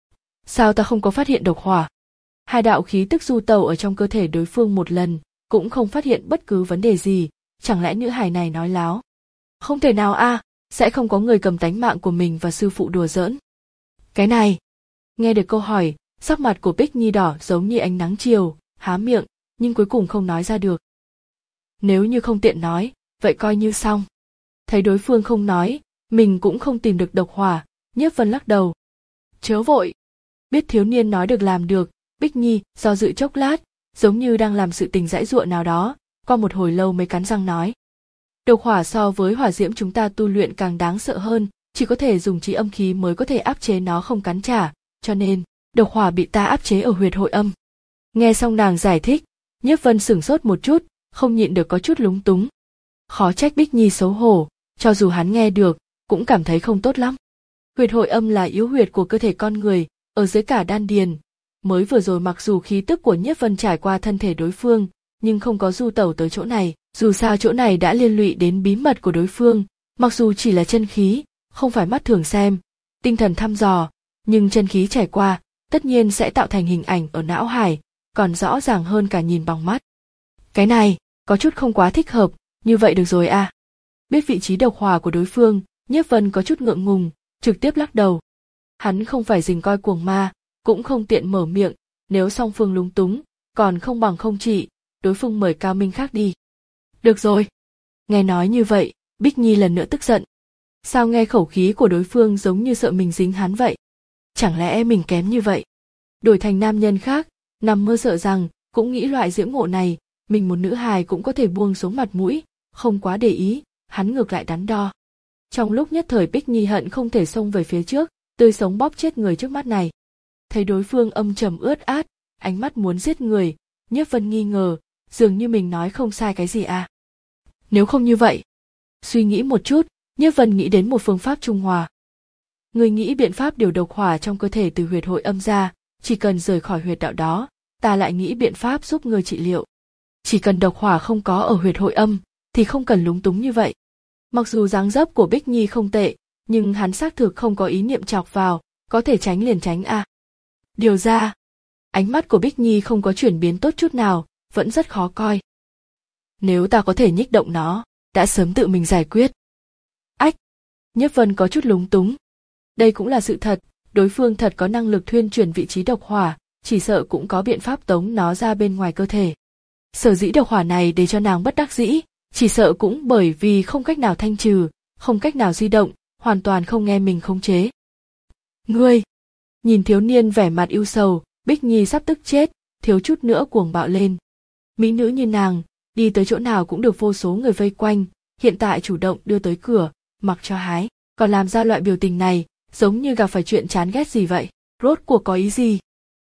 Sao ta không có phát hiện độc hỏa? Hai đạo khí tức du tẩu ở trong cơ thể đối phương một lần, cũng không phát hiện bất cứ vấn đề gì, chẳng lẽ nữ hài này nói láo? Không thể nào a, à, sẽ không có người cầm tánh mạng của mình và sư phụ đùa giỡn. Cái này, nghe được câu hỏi, sắc mặt của Bích Nhi đỏ giống như ánh nắng chiều, há miệng, nhưng cuối cùng không nói ra được. Nếu như không tiện nói, vậy coi như xong. Thấy đối phương không nói, mình cũng không tìm được độc hỏa, Nhiếp Vân lắc đầu. Chớ vội. Biết thiếu niên nói được làm được, Bích Nhi do dự chốc lát, giống như đang làm sự tình giãy giụa nào đó, qua một hồi lâu mới cắn răng nói. Độc hỏa so với hỏa diễm chúng ta tu luyện càng đáng sợ hơn, chỉ có thể dùng trí âm khí mới có thể áp chế nó không cắn trả, cho nên, độc hỏa bị ta áp chế ở huyệt hội âm. Nghe xong nàng giải thích, Nhiếp Vân sửng sốt một chút, không nhịn được có chút lúng túng. Khó trách Bích Nhi xấu hổ, cho dù hắn nghe được, cũng cảm thấy không tốt lắm. Huyệt hội âm là yếu huyệt của cơ thể con người, ở dưới cả đan điền. Mới vừa rồi mặc dù khí tức của Nhiếp Vân trải qua thân thể đối phương, nhưng không có du tẩu tới chỗ này, dù sao chỗ này đã liên lụy đến bí mật của đối phương, mặc dù chỉ là chân khí, không phải mắt thường xem, tinh thần thăm dò, nhưng chân khí trải qua, tất nhiên sẽ tạo thành hình ảnh ở não hải, còn rõ ràng hơn cả nhìn bằng mắt. Cái này, có chút không quá thích hợp, như vậy được rồi à. Biết vị trí độc hỏa của đối phương, Nhiếp Vân có chút ngượng ngùng, trực tiếp lắc đầu. Hắn không phải dình coi cuồng ma, cũng không tiện mở miệng, nếu song phương lúng túng, còn không bằng không trị, đối phương mời cao minh khác đi. Được rồi. Nghe nói như vậy, Bích Nhi lần nữa tức giận. Sao nghe khẩu khí của đối phương giống như sợ mình dính hắn vậy? Chẳng lẽ mình kém như vậy? Đổi thành nam nhân khác, nằm mơ sợ rằng, cũng nghĩ loại diễm ngộ này, mình một nữ hài cũng có thể buông xuống mặt mũi, không quá để ý, hắn ngược lại đắn đo. Trong lúc nhất thời Bích Nhi hận không thể xông về phía trước, tươi sống bóp chết người trước mắt này. Thấy đối phương âm trầm ướt át, ánh mắt muốn giết người, Nhiếp Vân nghi ngờ, dường như mình nói không sai cái gì à. Nếu không như vậy, suy nghĩ một chút, Nhiếp Vân nghĩ đến một phương pháp trung hòa. Người nghĩ biện pháp điều độc hỏa trong cơ thể từ huyệt hội âm ra, chỉ cần rời khỏi huyệt đạo đó, ta lại nghĩ biện pháp giúp người trị liệu. Chỉ cần độc hỏa không có ở huyệt hội âm, thì không cần lúng túng như vậy. Mặc dù dáng dấp của Bích Nhi không tệ, nhưng hắn xác thực không có ý niệm chọc vào, có thể tránh liền tránh à. Điều ra, ánh mắt của Bích Nhi không có chuyển biến tốt chút nào, vẫn rất khó coi. Nếu ta có thể nhích động nó, đã sớm tự mình giải quyết. Ách, Nhiếp Vân có chút lúng túng. Đây cũng là sự thật, đối phương thật có năng lực thuyên chuyển vị trí độc hỏa, chỉ sợ cũng có biện pháp tống nó ra bên ngoài cơ thể. Sở dĩ độc hỏa này để cho nàng bất đắc dĩ, chỉ sợ cũng bởi vì không cách nào thanh trừ, không cách nào di động, hoàn toàn không nghe mình khống chế. Ngươi! Nhìn thiếu niên vẻ mặt ưu sầu, Bích Nhi sắp tức chết, thiếu chút nữa cuồng bạo lên. Mỹ nữ như nàng, đi tới chỗ nào cũng được vô số người vây quanh, hiện tại chủ động đưa tới cửa, mặc cho hái, còn làm ra loại biểu tình này, giống như gặp phải chuyện chán ghét gì vậy, rốt cuộc có ý gì?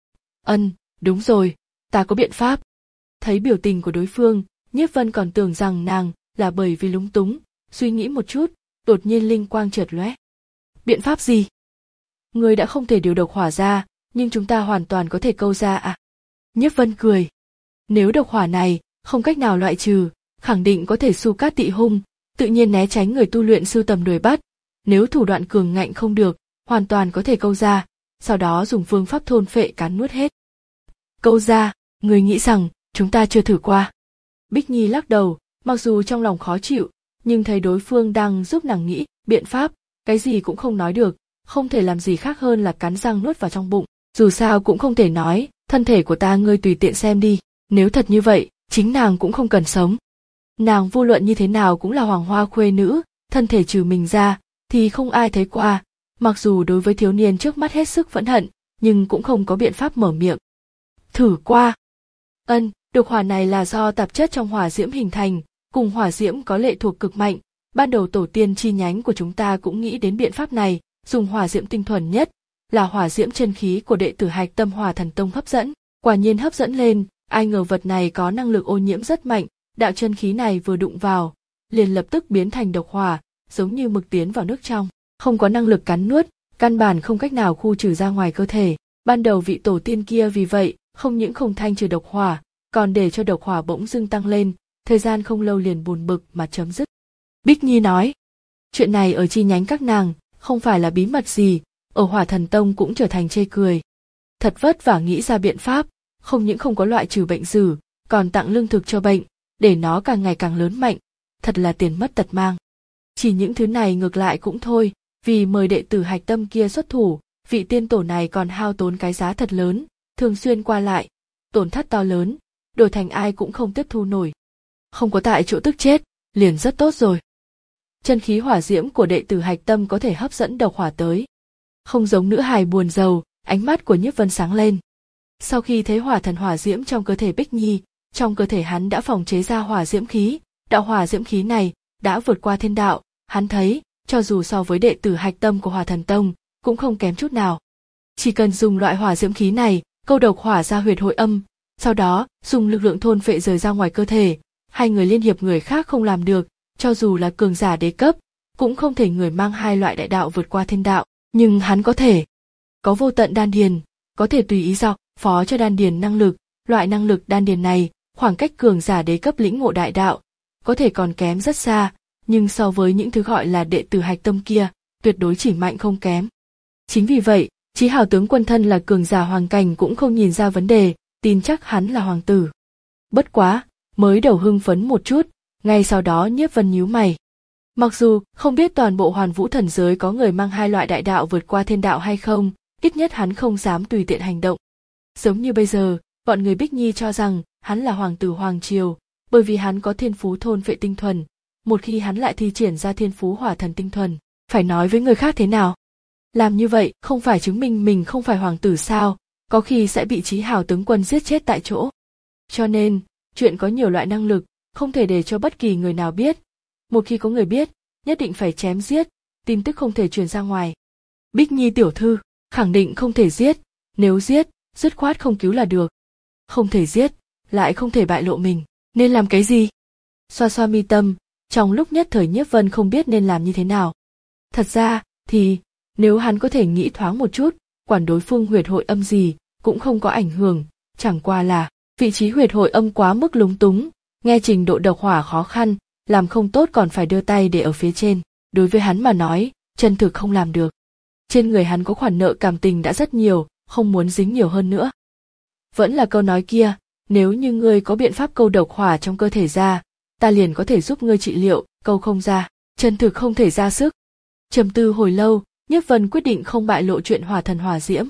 Ân, đúng rồi, ta có biện pháp. Thấy biểu tình của đối phương, Nhiếp Vân còn tưởng rằng nàng là bởi vì lúng túng, suy nghĩ một chút, đột nhiên linh quang chợt lóe. Biện pháp gì? Ngươi đã không thể điều độc hỏa ra, nhưng chúng ta hoàn toàn có thể câu ra à? Nhiếp Vân cười. Nếu độc hỏa này không cách nào loại trừ, khẳng định có thể xu cát tị hung, tự nhiên né tránh người tu luyện sưu tầm đuổi bắt. Nếu thủ đoạn cường ngạnh không được, hoàn toàn có thể câu ra, sau đó dùng phương pháp thôn phệ cắn nuốt hết. Câu ra, người nghĩ rằng chúng ta chưa thử qua. Bích Nhi lắc đầu, mặc dù trong lòng khó chịu, nhưng thấy đối phương đang giúp nàng nghĩ biện pháp, cái gì cũng không nói được, không thể làm gì khác hơn là cắn răng nuốt vào trong bụng. Dù sao cũng không thể nói, thân thể của ta ngươi tùy tiện xem đi, nếu thật như vậy, chính nàng cũng không cần sống. Nàng vô luận như thế nào cũng là hoàng hoa khuê nữ, thân thể trừ mình ra, thì không ai thấy qua, mặc dù đối với thiếu niên trước mắt hết sức phẫn hận, nhưng cũng không có biện pháp mở miệng. Thử qua. Ân, độc hỏa này là do tạp chất trong hỏa diễm hình thành, cùng hỏa diễm có lệ thuộc cực mạnh, ban đầu tổ tiên chi nhánh của chúng ta cũng nghĩ đến biện pháp này, dùng hỏa diễm tinh thuần nhất, là hỏa diễm chân khí của đệ tử Hạch Tâm Hỏa Thần Tông hấp dẫn, quả nhiên hấp dẫn lên, ai ngờ vật này có năng lực ô nhiễm rất mạnh, đạo chân khí này vừa đụng vào, liền lập tức biến thành độc hỏa, giống như mực tiến vào nước trong, không có năng lực cắn nuốt, căn bản không cách nào khu trừ ra ngoài cơ thể. Ban đầu vị tổ tiên kia vì vậy, không những không thanh trừ độc hỏa, còn để cho độc hỏa bỗng dưng tăng lên, thời gian không lâu liền buồn bực mà chấm dứt. Bích Nhi nói, chuyện này ở chi nhánh các nàng, không phải là bí mật gì, ở Hỏa Thần Tông cũng trở thành chê cười. Thật vất vả nghĩ ra biện pháp, không những không có loại trừ bệnh dử, còn tặng lương thực cho bệnh, để nó càng ngày càng lớn mạnh, thật là tiền mất tật mang. Chỉ những thứ này ngược lại cũng thôi, vì mời đệ tử Hạch Tâm kia xuất thủ, vị tiên tổ này còn hao tốn cái giá thật lớn, thường xuyên qua lại, tổn thất to lớn, đổi thành ai cũng không tiếp thu nổi. Không có tại chỗ tức chết, liền rất tốt rồi. Chân khí hỏa diễm của đệ tử Hạch Tâm có thể hấp dẫn độc hỏa tới. Không giống nữ hài buồn rầu, ánh mắt của Nhiếp Vân sáng lên. Sau khi thấy hỏa thần hỏa diễm trong cơ thể Bích Nhi, trong cơ thể hắn đã phòng chế ra hỏa diễm khí, đạo hỏa diễm khí này đã vượt qua thiên đạo, hắn thấy, cho dù so với đệ tử Hạch Tâm của Hỏa Thần Tông, cũng không kém chút nào. Chỉ cần dùng loại hỏa diễm khí này, câu độc hỏa ra huyệt hội âm, sau đó dùng lực lượng thôn phệ rời ra ngoài cơ thể, hai người liên hiệp người khác không làm được, cho dù là cường giả đế cấp, cũng không thể người mang hai loại đại đạo vượt qua thiên đạo, nhưng hắn có thể. Có vô tận đan điền, có thể tùy ý dọc phó cho đan điền năng lực, loại năng lực đan điền này, khoảng cách cường giả đế cấp lĩnh ngộ đại đạo, có thể còn kém rất xa, nhưng so với những thứ gọi là đệ tử Hạch Tâm kia, tuyệt đối chỉ mạnh không kém. Chính vì vậy, Chí Hào tướng quân thân là cường giả hoàng cảnh cũng không nhìn ra vấn đề, tin chắc hắn là hoàng tử. Bất quá, mới đầu hưng phấn một chút, ngay sau đó Nhiếp Vân nhíu mày. Mặc dù không biết toàn bộ Hoàn Vũ thần giới có người mang hai loại đại đạo vượt qua thiên đạo hay không, ít nhất hắn không dám tùy tiện hành động. Giống như bây giờ, bọn người Bích Nhi cho rằng hắn là hoàng tử hoàng triều, bởi vì hắn có thiên phú thôn phệ tinh thuần. Một khi hắn lại thi triển ra thiên phú hỏa thần tinh thuần, phải nói với người khác thế nào? Làm như vậy không phải chứng minh mình không phải hoàng tử sao, có khi sẽ bị Chí Hào tướng quân giết chết tại chỗ. Cho nên, chuyện có nhiều loại năng lực, không thể để cho bất kỳ người nào biết. Một khi có người biết, nhất định phải chém giết, tin tức không thể truyền ra ngoài. Bích Nhi tiểu thư, khẳng định không thể giết, nếu giết, dứt khoát không cứu là được. Không thể giết, lại không thể bại lộ mình, nên làm cái gì? Xoa xoa mi tâm, trong lúc nhất thời Nhiếp Vân không biết nên làm như thế nào. Thật ra, thì, nếu hắn có thể nghĩ thoáng một chút, quản đối phương huyệt hội âm gì, cũng không có ảnh hưởng, chẳng qua là, vị trí huyệt hội âm quá mức lúng túng, nghe trình độ độc hỏa khó khăn, làm không tốt còn phải đưa tay để ở phía trên, đối với hắn mà nói, chân thực không làm được. Trên người hắn có khoản nợ cảm tình đã rất nhiều, không muốn dính nhiều hơn nữa. Vẫn là câu nói kia, nếu như ngươi có biện pháp câu độc hỏa trong cơ thể ra, ta liền có thể giúp ngươi trị liệu, câu không ra, chân thực không thể ra sức. Trầm tư hồi lâu, Nhiếp Vân quyết định không bại lộ chuyện hỏa thần hỏa diễm.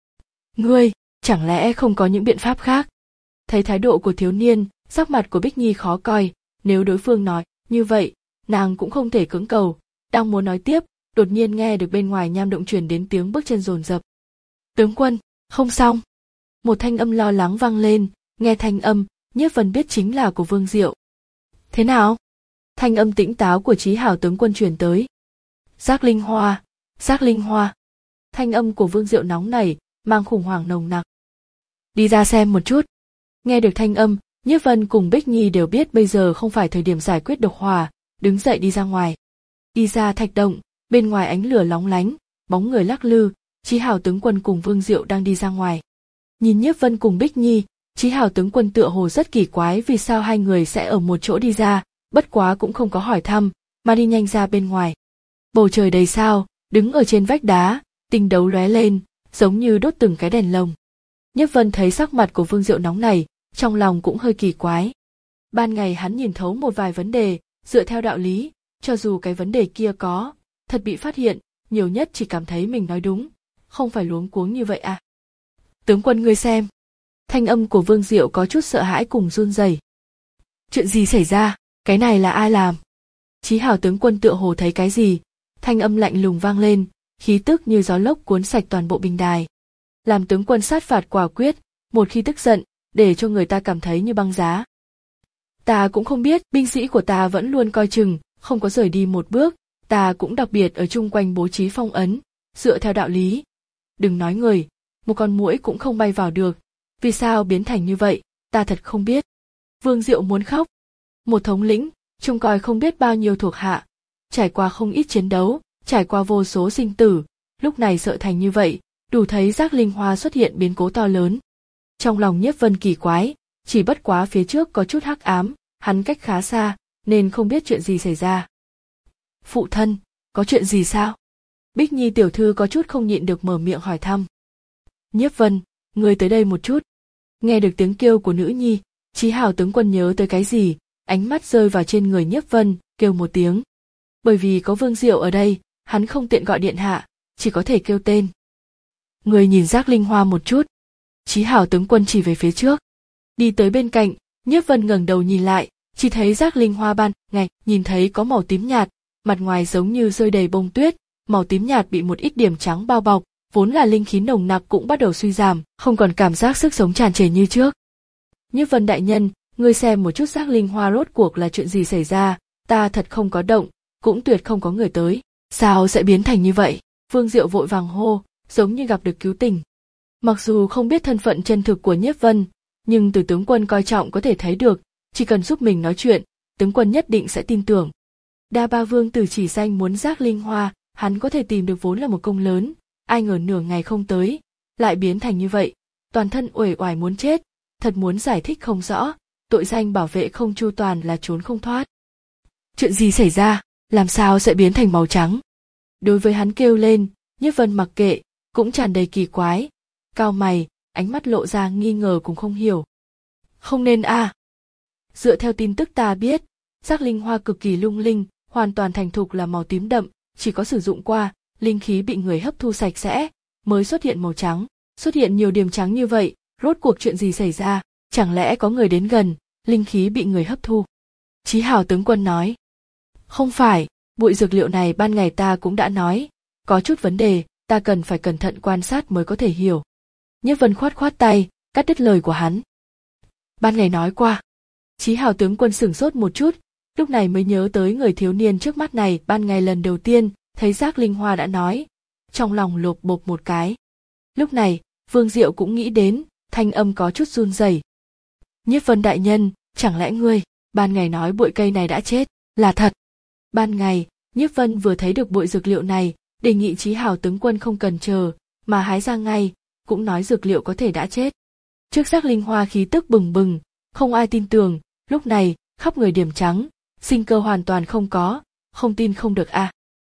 Ngươi, chẳng lẽ không có những biện pháp khác? Thấy thái độ của thiếu niên, sắc mặt của Bích Nhi khó coi, nếu đối phương nói như vậy, nàng cũng không thể cưỡng cầu, Đang muốn nói tiếp, đột nhiên nghe được bên ngoài nham động truyền đến tiếng bước chân dồn dập. Tướng quân, không xong. Một thanh âm lo lắng vang lên, nghe thanh âm, Nhiếp Vân biết chính là của Vương Diệu. Thế nào? Thanh âm tĩnh táo của Chí Hảo tướng quân truyền tới. Giác linh hoa, giác linh hoa. Thanh âm của Vương Diệu nóng nảy, mang khủng hoảng nồng nặc. Đi ra xem một chút. Nghe được thanh âm, Nhiếp Vân cùng Bích Nhi đều biết bây giờ không phải thời điểm giải quyết độc hỏa, đứng dậy đi ra ngoài. Đi ra thạch động, bên ngoài ánh lửa lóng lánh, bóng người lắc lư, Chí Hảo tướng quân cùng Vương Diệu đang đi ra ngoài. Nhìn Nhiếp Vân cùng Bích Nhi, Chí Hảo tướng quân tựa hồ rất kỳ quái vì sao hai người sẽ ở một chỗ đi ra, bất quá cũng không có hỏi thăm, mà đi nhanh ra bên ngoài. Bầu trời đầy sao, đứng ở trên vách đá, tinh đấu lóe lên, giống như đốt từng cái đèn lồng. Nhiếp Vân thấy sắc mặt của Vương Diệu nóng này, trong lòng cũng hơi kỳ quái. Ban ngày hắn nhìn thấu một vài vấn đề, dựa theo đạo lý, cho dù cái vấn đề kia có, thật bị phát hiện, nhiều nhất chỉ cảm thấy mình nói đúng, không phải luống cuống như vậy à. Tướng quân ngươi xem. Thanh âm của Vương Diệu có chút sợ hãi cùng run rẩy. Chuyện gì xảy ra, cái này là ai làm? Chí Hảo tướng quân tựa hồ thấy cái gì, thanh âm lạnh lùng vang lên, khí tức như gió lốc cuốn sạch toàn bộ binh đài. Làm tướng quân sát phạt quả quyết, một khi tức giận, để cho người ta cảm thấy như băng giá. Ta cũng không biết, binh sĩ của ta vẫn luôn coi chừng, không có rời đi một bước, ta cũng đặc biệt ở chung quanh bố trí phong ấn, dựa theo đạo lý. Đừng nói người, một con muỗi cũng không bay vào được, vì sao biến thành như vậy, ta thật không biết. Vương Diệu muốn khóc. Một thống lĩnh, trông coi không biết bao nhiêu thuộc hạ, trải qua không ít chiến đấu, trải qua vô số sinh tử, lúc này sợ thành như vậy, đủ thấy giác linh hoa xuất hiện biến cố to lớn. Trong lòng Nhiếp Vân kỳ quái, chỉ bất quá phía trước có chút hắc ám, hắn cách khá xa, nên không biết chuyện gì xảy ra. Phụ thân, có chuyện gì sao? Bích Nhi tiểu thư có chút không nhịn được mở miệng hỏi thăm. Nhiếp Vân, ngươi tới đây một chút. Nghe được tiếng kêu của nữ nhi, Chí Hảo tướng quân nhớ tới cái gì, ánh mắt rơi vào trên người Nhiếp Vân, kêu một tiếng. Bởi vì có Vương Diệu ở đây, hắn không tiện gọi điện hạ, chỉ có thể kêu tên. Người nhìn giác linh hoa một chút. Chí Hảo tướng quân chỉ về phía trước. Đi tới bên cạnh, Nhiếp Vân ngẩng đầu nhìn lại, chỉ thấy giác linh hoa ban ngày nhìn thấy có màu tím nhạt, mặt ngoài giống như rơi đầy bông tuyết, màu tím nhạt bị một ít điểm trắng bao bọc, vốn là linh khí nồng nặc cũng bắt đầu suy giảm, không còn cảm giác sức sống tràn trề như trước. Nhiếp Vân đại nhân, ngươi xem một chút giác linh hoa rốt cuộc là chuyện gì xảy ra, ta thật không có động, cũng tuyệt không có người tới, sao sẽ biến thành như vậy? Vương Diệu vội vàng hô, giống như gặp được cứu tình. Mặc dù không biết thân phận chân thực của Nhiếp Vân, nhưng từ tướng quân coi trọng có thể thấy được, chỉ cần giúp mình nói chuyện, tướng quân nhất định sẽ tin tưởng. Đa Ba Vương tử chỉ danh muốn giác linh hoa, hắn có thể tìm được vốn là một công lớn, ai ngờ nửa ngày không tới, lại biến thành như vậy, toàn thân uể oải muốn chết, thật muốn giải thích không rõ, tội danh bảo vệ không chu toàn là trốn không thoát. Chuyện gì xảy ra, làm sao sẽ biến thành màu trắng? Đối với hắn kêu lên, Nhiếp Vân mặc kệ, cũng tràn đầy kỳ quái, cau mày, ánh mắt lộ ra nghi ngờ cùng không hiểu. Không nên a. À. Dựa theo tin tức ta biết, giác linh hoa cực kỳ lung linh, hoàn toàn thành thục là màu tím đậm, chỉ có sử dụng qua, linh khí bị người hấp thu sạch sẽ, mới xuất hiện màu trắng, xuất hiện nhiều điểm trắng như vậy, rốt cuộc chuyện gì xảy ra, chẳng lẽ có người đến gần, linh khí bị người hấp thu? Chí Hảo tướng quân nói. Không phải, bụi dược liệu này ban ngày ta cũng đã nói, có chút vấn đề, ta cần phải cẩn thận quan sát mới có thể hiểu. Nhiếp Vân khoát khoát tay, cắt đứt lời của hắn. Ban ngày nói qua. Chí Hảo tướng quân sửng sốt một chút, lúc này mới nhớ tới người thiếu niên trước mắt này ban ngày lần đầu tiên, thấy giác linh hoa đã nói, trong lòng lộp bộp một cái. Lúc này, Vương Diệu cũng nghĩ đến, thanh âm có chút run rẩy. Nhiếp Vân đại nhân, chẳng lẽ ngươi, ban ngày nói bụi cây này đã chết, là thật. Ban ngày, Nhiếp Vân vừa thấy được bụi dược liệu này, đề nghị Chí Hảo tướng quân không cần chờ, mà hái ra ngay, cũng nói dược liệu có thể đã chết. Trước giác linh hoa khí tức bừng bừng, không ai tin tưởng, lúc này, khắp người điểm trắng, sinh cơ hoàn toàn không có, không tin không được à.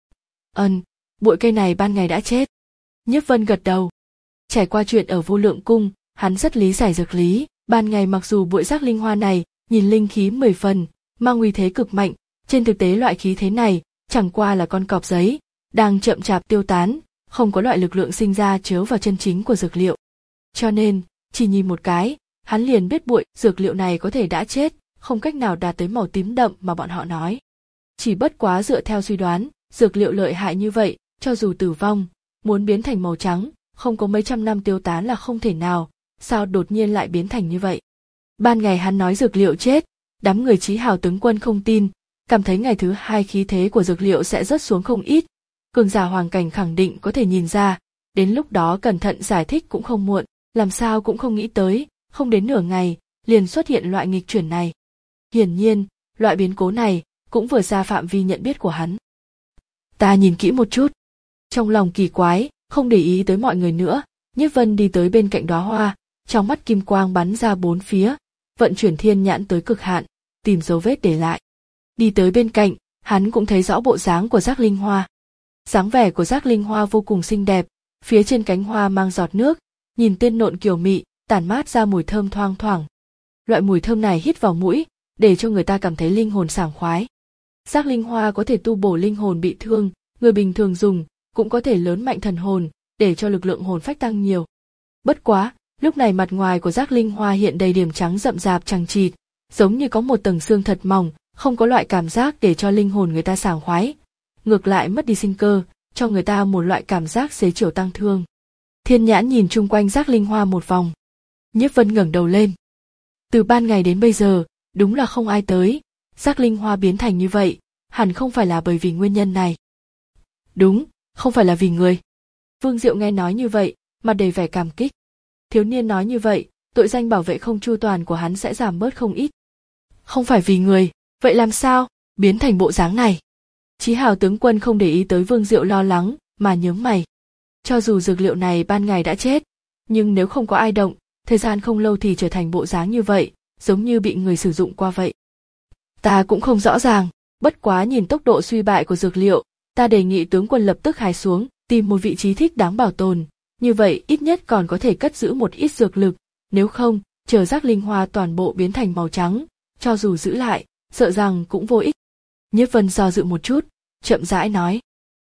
Ừm, bụi cây này ban ngày đã chết. Nhiếp Vân gật đầu. Trải qua chuyện ở Vô Lượng Cung, hắn rất lý giải dược lý, ban ngày mặc dù bụi giác linh hoa này, nhìn linh khí mười phần, mang uy thế cực mạnh, trên thực tế loại khí thế này, chẳng qua là con cọp giấy, đang chậm chạp tiêu tán, không có loại lực lượng sinh ra chớ vào chân chính của dược liệu. Cho nên, chỉ nhìn một cái, hắn liền biết bụi dược liệu này có thể đã chết, không cách nào đạt tới màu tím đậm mà bọn họ nói. Chỉ bất quá dựa theo suy đoán, dược liệu lợi hại như vậy, cho dù tử vong, muốn biến thành màu trắng, không có mấy trăm năm tiêu tán là không thể nào, sao đột nhiên lại biến thành như vậy. Ban ngày hắn nói dược liệu chết, đám người Chí Hào tướng quân không tin, cảm thấy ngày thứ hai khí thế của dược liệu sẽ rớt xuống không ít. Cường giả hoàng cảnh khẳng định có thể nhìn ra, đến lúc đó cẩn thận giải thích cũng không muộn, làm sao cũng không nghĩ tới, không đến nửa ngày, liền xuất hiện loại nghịch chuyển này. Hiển nhiên, loại biến cố này cũng vừa ra phạm vi nhận biết của hắn. Ta nhìn kỹ một chút. Trong lòng kỳ quái, không để ý tới mọi người nữa, Nhiếp Vân đi tới bên cạnh đóa hoa, trong mắt kim quang bắn ra bốn phía, vận chuyển thiên nhãn tới cực hạn, tìm dấu vết để lại. Đi tới bên cạnh, hắn cũng thấy rõ bộ dáng của Giác Linh Hoa. Dáng vẻ của Giác Linh Hoa vô cùng xinh đẹp, phía trên cánh hoa mang giọt nước, nhìn tiên nộn kiều mị, tản mát ra mùi thơm thoang thoảng. Loại mùi thơm này hít vào mũi, để cho người ta cảm thấy linh hồn sảng khoái. Giác Linh Hoa có thể tu bổ linh hồn bị thương, người bình thường dùng, cũng có thể lớn mạnh thần hồn, để cho lực lượng hồn phách tăng nhiều. Bất quá, lúc này mặt ngoài của Giác Linh Hoa hiện đầy điểm trắng rậm rạp chằng chịt, giống như có một tầng xương thật mỏng, không có loại cảm giác để cho linh hồn người ta sảng khoái. Ngược lại mất đi sinh cơ, cho người ta một loại cảm giác xế chiều tăng thương. Thiên nhãn nhìn chung quanh Giác Linh Hoa một vòng. Nhiếp Vân ngẩng đầu lên. Từ ban ngày đến bây giờ, đúng là không ai tới, Giác Linh Hoa biến thành như vậy, hẳn không phải là bởi vì nguyên nhân này. Đúng, không phải là vì người. Vương Diệu nghe nói như vậy, mặt đầy vẻ cảm kích. Thiếu niên nói như vậy, tội danh bảo vệ không chu toàn của hắn sẽ giảm bớt không ít. Không phải vì người, vậy làm sao, biến thành bộ dáng này? Chí Hào tướng quân không để ý tới Vương Diệu lo lắng, mà nhướng mày. Cho dù dược liệu này ban ngày đã chết, nhưng nếu không có ai động, thời gian không lâu thì trở thành bộ dáng như vậy, giống như bị người sử dụng qua vậy. Ta cũng không rõ ràng, bất quá nhìn tốc độ suy bại của dược liệu, ta đề nghị tướng quân lập tức hái xuống, tìm một vị trí thích đáng bảo tồn, như vậy ít nhất còn có thể cất giữ một ít dược lực, nếu không, chờ Giác Linh Hoa toàn bộ biến thành màu trắng, cho dù giữ lại, sợ rằng cũng vô ích. Nhiếp Vân do dự một chút, chậm rãi nói.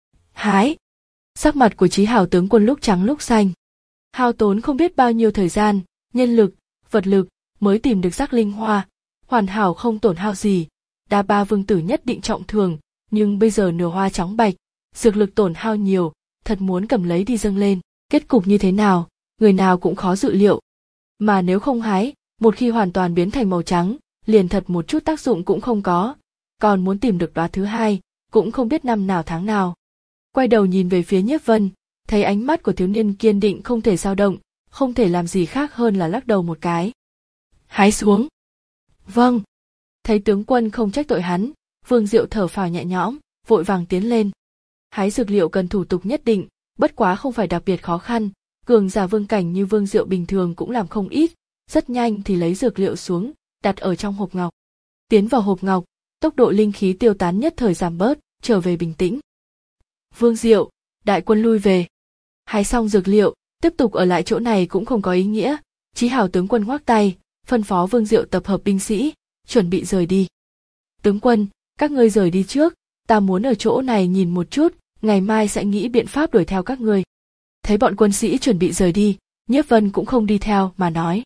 Hái! Sắc mặt của Chí Hào tướng quân lúc trắng lúc xanh. Hao tốn không biết bao nhiêu thời gian, nhân lực, vật lực, mới tìm được Giác Linh Hoa, hoàn hảo không tổn hao gì. Đa Ba vương tử nhất định trọng thương, nhưng bây giờ nửa hoa trắng bạch, dược lực tổn hao nhiều, thật muốn cầm lấy đi dâng lên, kết cục như thế nào, người nào cũng khó dự liệu. Mà nếu không hái, một khi hoàn toàn biến thành màu trắng, liền thật một chút tác dụng cũng không có, còn muốn tìm được đóa thứ hai, cũng không biết năm nào tháng nào. Quay đầu nhìn về phía Nhiếp Vân, thấy ánh mắt của thiếu niên kiên định không thể dao động, không thể làm gì khác hơn là lắc đầu một cái. Hái xuống. Vâng. Thấy tướng quân không trách tội hắn, Vương Diệu thở phào nhẹ nhõm, vội vàng tiến lên. Hái dược liệu cần thủ tục nhất định, bất quá không phải đặc biệt khó khăn, cường giả vương cảnh như Vương Diệu bình thường cũng làm không ít, rất nhanh thì lấy dược liệu xuống, đặt ở trong hộp ngọc. Tiến vào hộp ngọc, tốc độ linh khí tiêu tán nhất thời giảm bớt, trở về bình tĩnh. Vương Diệu, đại quân lui về. Hái xong dược liệu, tiếp tục ở lại chỗ này cũng không có ý nghĩa, Chí Hào tướng quân ngoắc tay, phân phó Vương Diệu tập hợp binh sĩ, chuẩn bị rời đi. Tướng quân, các ngươi rời đi trước, ta muốn ở chỗ này nhìn một chút, ngày mai sẽ nghĩ biện pháp đuổi theo các ngươi. Thấy bọn quân sĩ chuẩn bị rời đi, Nhiếp Vân cũng không đi theo mà nói.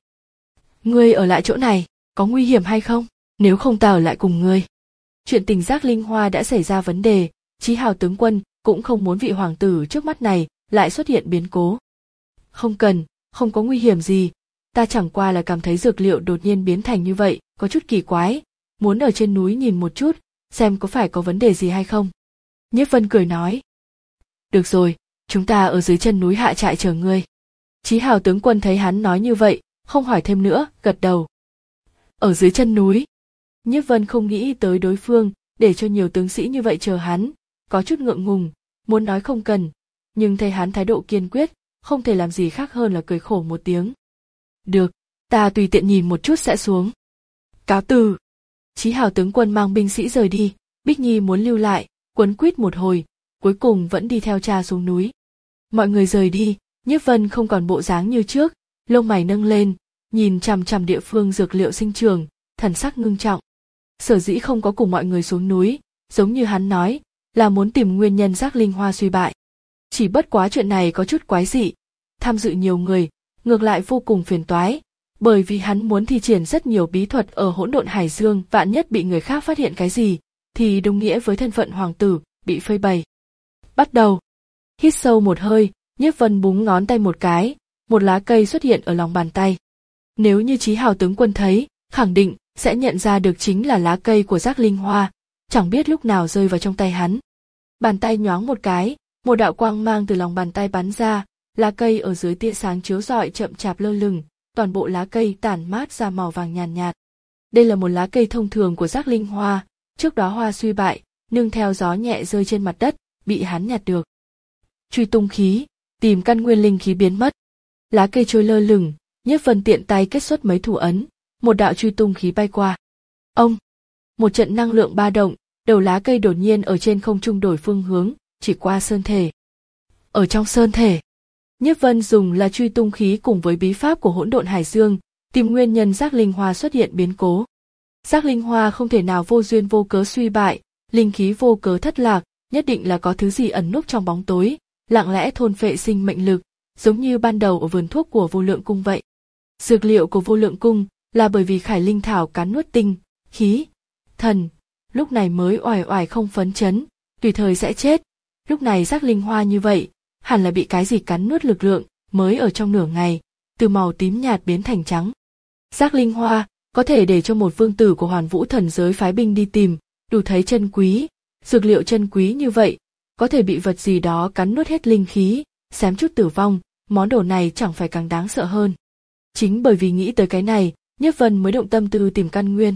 Ngươi ở lại chỗ này, có nguy hiểm hay không? Nếu không ta ở lại cùng ngươi. Chuyện tình Giác Linh Hoa đã xảy ra vấn đề, Chí Hào tướng quân cũng không muốn vị hoàng tử trước mắt này lại xuất hiện biến cố. Không cần, không có nguy hiểm gì, ta chẳng qua là cảm thấy dược liệu đột nhiên biến thành như vậy, có chút kỳ quái, muốn ở trên núi nhìn một chút, xem có phải có vấn đề gì hay không. Nhiếp Vân cười nói. Được rồi, chúng ta ở dưới chân núi hạ trại chờ ngươi. Chí Hào tướng quân thấy hắn nói như vậy, không hỏi thêm nữa, gật đầu. Ở dưới chân núi. Nhiếp Vân không nghĩ tới đối phương, để cho nhiều tướng sĩ như vậy chờ hắn, có chút ngượng ngùng, muốn nói không cần, nhưng thấy hắn thái độ kiên quyết, không thể làm gì khác hơn là cười khổ một tiếng. Được, ta tùy tiện nhìn một chút sẽ xuống. Cáo từ. Chí Hào tướng quân mang binh sĩ rời đi, Bích Nhi muốn lưu lại, quấn quýt một hồi, cuối cùng vẫn đi theo cha xuống núi. Mọi người rời đi, Nhiếp Vân không còn bộ dáng như trước, lông mày nâng lên, nhìn chằm chằm địa phương dược liệu sinh trường, thần sắc ngưng trọng. Sở dĩ không có cùng mọi người xuống núi, giống như hắn nói, là muốn tìm nguyên nhân Giác Linh Hoa suy bại. Chỉ bất quá chuyện này có chút quái dị, tham dự nhiều người, ngược lại vô cùng phiền toái, bởi vì hắn muốn thi triển rất nhiều bí thuật ở hỗn độn hải dương, vạn nhất bị người khác phát hiện cái gì, thì đồng nghĩa với thân phận hoàng tử bị phơi bày. bắt đầu. Hít sâu một hơi, Nhiếp Vân búng ngón tay một cái, một lá cây xuất hiện ở lòng bàn tay. Nếu như Chí Hào tướng quân thấy, khẳng định sẽ nhận ra được chính là lá cây của Giác Linh Hoa, chẳng biết lúc nào rơi vào trong tay hắn. Bàn tay nhoáng một cái, một đạo quang mang từ lòng bàn tay bắn ra, lá cây ở dưới tia sáng chiếu rọi chậm chạp lơ lửng, toàn bộ lá cây tản mát ra màu vàng nhàn nhạt, nhạt. Đây là một lá cây thông thường của Giác Linh Hoa, trước đó hoa suy bại, nương theo gió nhẹ rơi trên mặt đất, bị hắn nhặt được. Truy tung khí, tìm căn nguyên linh khí biến mất. Lá cây trôi lơ lửng, Nhiếp Vân tiện tay kết xuất mấy thủ ấn, một đạo truy tung khí bay qua. Ông, một trận năng lượng ba động, đầu lá cây đột nhiên ở trên không trung đổi phương hướng, chỉ qua sơn thể. Ở trong sơn thể, Nhiếp Vân dùng là truy tung khí cùng với bí pháp của Hỗn Độn Hải Dương, tìm nguyên nhân Giác Linh Hoa xuất hiện biến cố. Giác Linh Hoa không thể nào vô duyên vô cớ suy bại, linh khí vô cớ thất lạc, nhất định là có thứ gì ẩn núp trong bóng tối, lặng lẽ thôn phệ sinh mệnh lực, giống như ban đầu ở vườn thuốc của Vô Lượng Cung vậy. Dược liệu của Vô Lượng Cung là bởi vì Khải Linh thảo cắn nuốt tinh, khí, thần, lúc này mới oải oải không phấn chấn, tùy thời sẽ chết. Lúc này Giác Linh Hoa như vậy, hẳn là bị cái gì cắn nuốt lực lượng, mới ở trong nửa ngày, từ màu tím nhạt biến thành trắng. Giác Linh Hoa có thể để cho một vương tử của Hoàn Vũ thần giới phái binh đi tìm, đủ thấy chân quý, dược liệu chân quý như vậy, có thể bị vật gì đó cắn nuốt hết linh khí, xém chút tử vong, món đồ này chẳng phải càng đáng sợ hơn. Chính bởi vì nghĩ tới cái này, Nhiếp Vân mới động tâm tư tìm căn nguyên.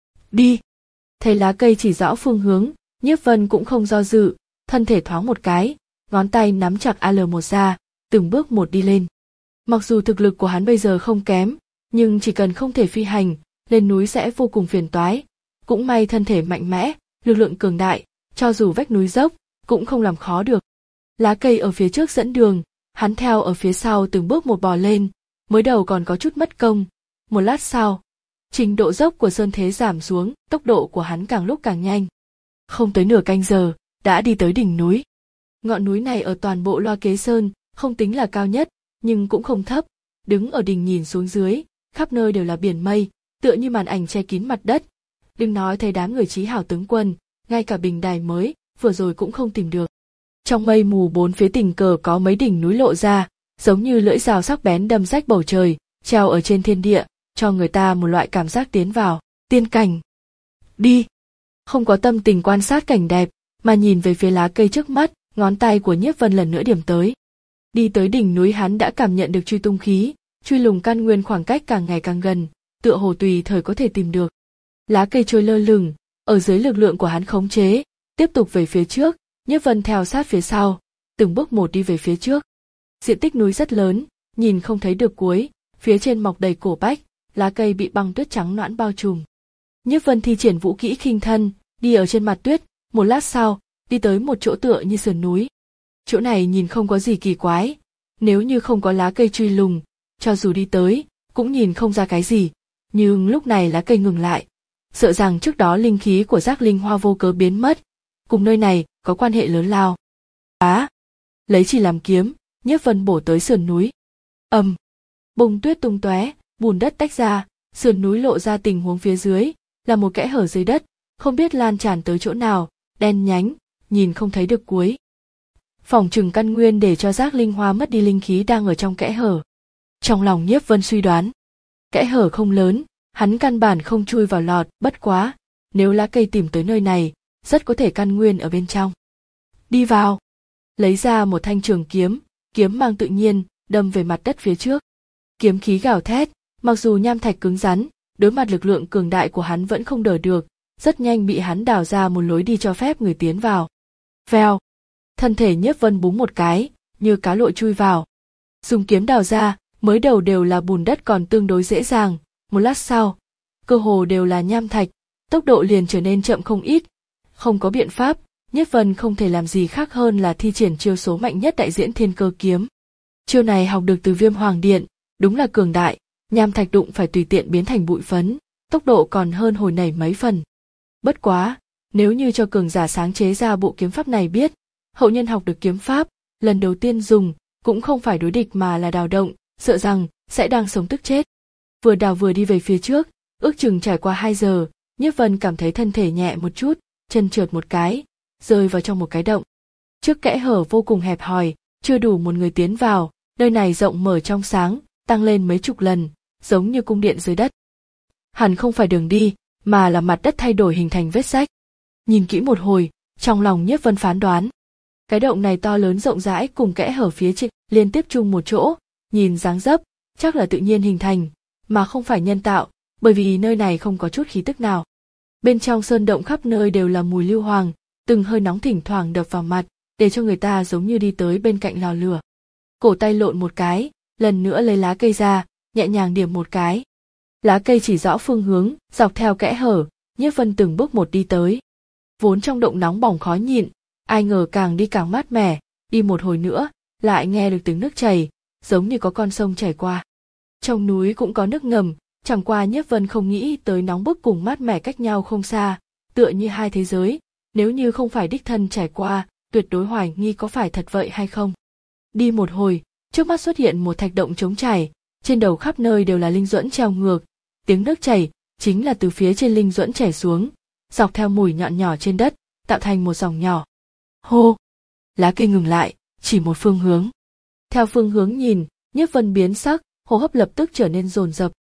Đi! Thấy lá cây chỉ rõ phương hướng, Nhiếp Vân cũng không do dự, thân thể thoáng một cái, ngón tay nắm chặt a lờ một ra, từng bước một đi lên. Mặc dù thực lực của hắn bây giờ không kém, nhưng chỉ cần không thể phi hành, lên núi sẽ vô cùng phiền toái. Cũng may thân thể mạnh mẽ, lực lượng cường đại, cho dù vách núi dốc, cũng không làm khó được. Lá cây ở phía trước dẫn đường, hắn theo ở phía sau từng bước một bò lên, mới đầu còn có chút mất công. Một lát sau, trình độ dốc của sơn thế giảm xuống, tốc độ của hắn càng lúc càng nhanh. Không tới nửa canh giờ, đã đi tới đỉnh núi. Ngọn núi này ở toàn bộ Loa Kế Sơn, không tính là cao nhất, nhưng cũng không thấp. Đứng ở đỉnh nhìn xuống dưới, khắp nơi đều là biển mây, tựa như màn ảnh che kín mặt đất. Đừng nói thấy đám người Chí Hào tướng quân, ngay cả bình đài mới, vừa rồi cũng không tìm được. Trong mây mù bốn phía tình cờ có mấy đỉnh núi lộ ra, giống như lưỡi dao sắc bén đâm rách bầu trời, treo ở trên thiên địa, cho người ta một loại cảm giác tiến vào tiên cảnh. Đi! Không có tâm tình quan sát cảnh đẹp, mà nhìn về phía lá cây trước mắt, ngón tay của Nhiếp Vân lần nữa điểm tới. Đi tới đỉnh núi hắn đã cảm nhận được truy tung khí, truy lùng căn nguyên khoảng cách càng ngày càng gần, tựa hồ tùy thời có thể tìm được. Lá cây trôi lơ lửng, ở dưới lực lượng của hắn khống chế, tiếp tục về phía trước, Nhiếp Vân theo sát phía sau, từng bước một đi về phía trước. Diện tích núi rất lớn, nhìn không thấy được cuối, phía trên mọc đầy cổ bách, lá cây bị băng tuyết trắng nõn bao trùm. Nhiếp Vân thi triển vũ kỹ khinh thân, đi ở trên mặt tuyết, một lát sau, đi tới một chỗ tựa như sườn núi. Chỗ này nhìn không có gì kỳ quái, nếu như không có lá cây truy lùng, cho dù đi tới, cũng nhìn không ra cái gì, nhưng lúc này lá cây ngừng lại, sợ rằng trước đó linh khí của Giác Linh Hoa vô cớ biến mất, cùng nơi này có quan hệ lớn lao. Á, lấy chỉ làm kiếm, Nhiếp Vân bổ tới sườn núi. Ầm, bông tuyết tung tóe, bùn đất tách ra, sườn núi lộ ra tình huống phía dưới, là một kẽ hở dưới đất, không biết lan tràn tới chỗ nào, đen nhánh, nhìn không thấy được cuối. Phỏng chừng căn nguyên để cho Giác Linh Hoa mất đi linh khí đang ở trong kẽ hở. Trong lòng Nhiếp Vân suy đoán, kẽ hở không lớn, hắn căn bản không chui vào lọt, bất quá, nếu lá cây tìm tới nơi này, rất có thể căn nguyên ở bên trong. Đi vào, lấy ra một thanh trường kiếm, kiếm mang tự nhiên, đâm về mặt đất phía trước. Kiếm khí gào thét, mặc dù nham thạch cứng rắn, đối mặt lực lượng cường đại của hắn vẫn không đỡ được, rất nhanh bị hắn đào ra một lối đi cho phép người tiến vào. Vèo, thân thể Nhiếp Vân búng một cái, như cá lội chui vào. Dùng kiếm đào ra, mới đầu đều là bùn đất còn tương đối dễ dàng, một lát sau, cơ hồ đều là nham thạch, tốc độ liền trở nên chậm không ít. Không có biện pháp, Nhiếp Vân không thể làm gì khác hơn là thi triển chiêu số mạnh nhất đại diễn thiên cơ kiếm. Chiêu này học được từ Viêm Hoàng Điện, đúng là cường đại, nham thạch đụng phải tùy tiện biến thành bụi phấn, tốc độ còn hơn hồi nảy mấy phần. Bất quá, nếu như cho cường giả sáng chế ra bộ kiếm pháp này biết, hậu nhân học được kiếm pháp, lần đầu tiên dùng, cũng không phải đối địch mà là đào động, sợ rằng sẽ đang sống tức chết. Vừa đào vừa đi về phía trước, ước chừng trải qua hai giờ, Nhiếp Vân cảm thấy thân thể nhẹ một chút, chân trượt một cái, rơi vào trong một cái động. Trước kẽ hở vô cùng hẹp hòi, chưa đủ một người tiến vào, nơi này rộng mở trong sáng, tăng lên mấy chục lần, giống như cung điện dưới đất. Hẳn không phải đường đi, mà là mặt đất thay đổi hình thành vết rách. Nhìn kỹ một hồi, trong lòng Nhiếp Vân phán đoán. Cái động này to lớn rộng rãi cùng kẽ hở phía trên liên tiếp chung một chỗ, nhìn dáng dấp, chắc là tự nhiên hình thành, mà không phải nhân tạo, bởi vì nơi này không có chút khí tức nào. Bên trong sơn động khắp nơi đều là mùi lưu hoàng, từng hơi nóng thỉnh thoảng đập vào mặt, để cho người ta giống như đi tới bên cạnh lò lửa. Cổ tay lộn một cái, lần nữa lấy lá cây ra, nhẹ nhàng điểm một cái. Lá cây chỉ rõ phương hướng, dọc theo kẽ hở, Nhiếp Vân từng bước một đi tới. Vốn trong động nóng bỏng khó nhịn, ai ngờ càng đi càng mát mẻ, đi một hồi nữa, lại nghe được tiếng nước chảy, giống như có con sông chảy qua. Trong núi cũng có nước ngầm, chẳng qua Nhiếp Vân không nghĩ tới nóng bức cùng mát mẻ cách nhau không xa, tựa như hai thế giới, nếu như không phải đích thân trải qua, tuyệt đối hoài nghi có phải thật vậy hay không. Đi một hồi, trước mắt xuất hiện một thạch động trống trải, trên đầu khắp nơi đều là linh duẫn treo ngược, tiếng nước chảy chính là từ phía trên linh duẫn chảy xuống, dọc theo mũi nhọn nhỏ trên đất, tạo thành một dòng nhỏ. Hô! Lá cây ngừng lại, chỉ một phương hướng. Theo phương hướng nhìn, Nhiếp Vân biến sắc, hô hấp lập tức trở nên dồn dập.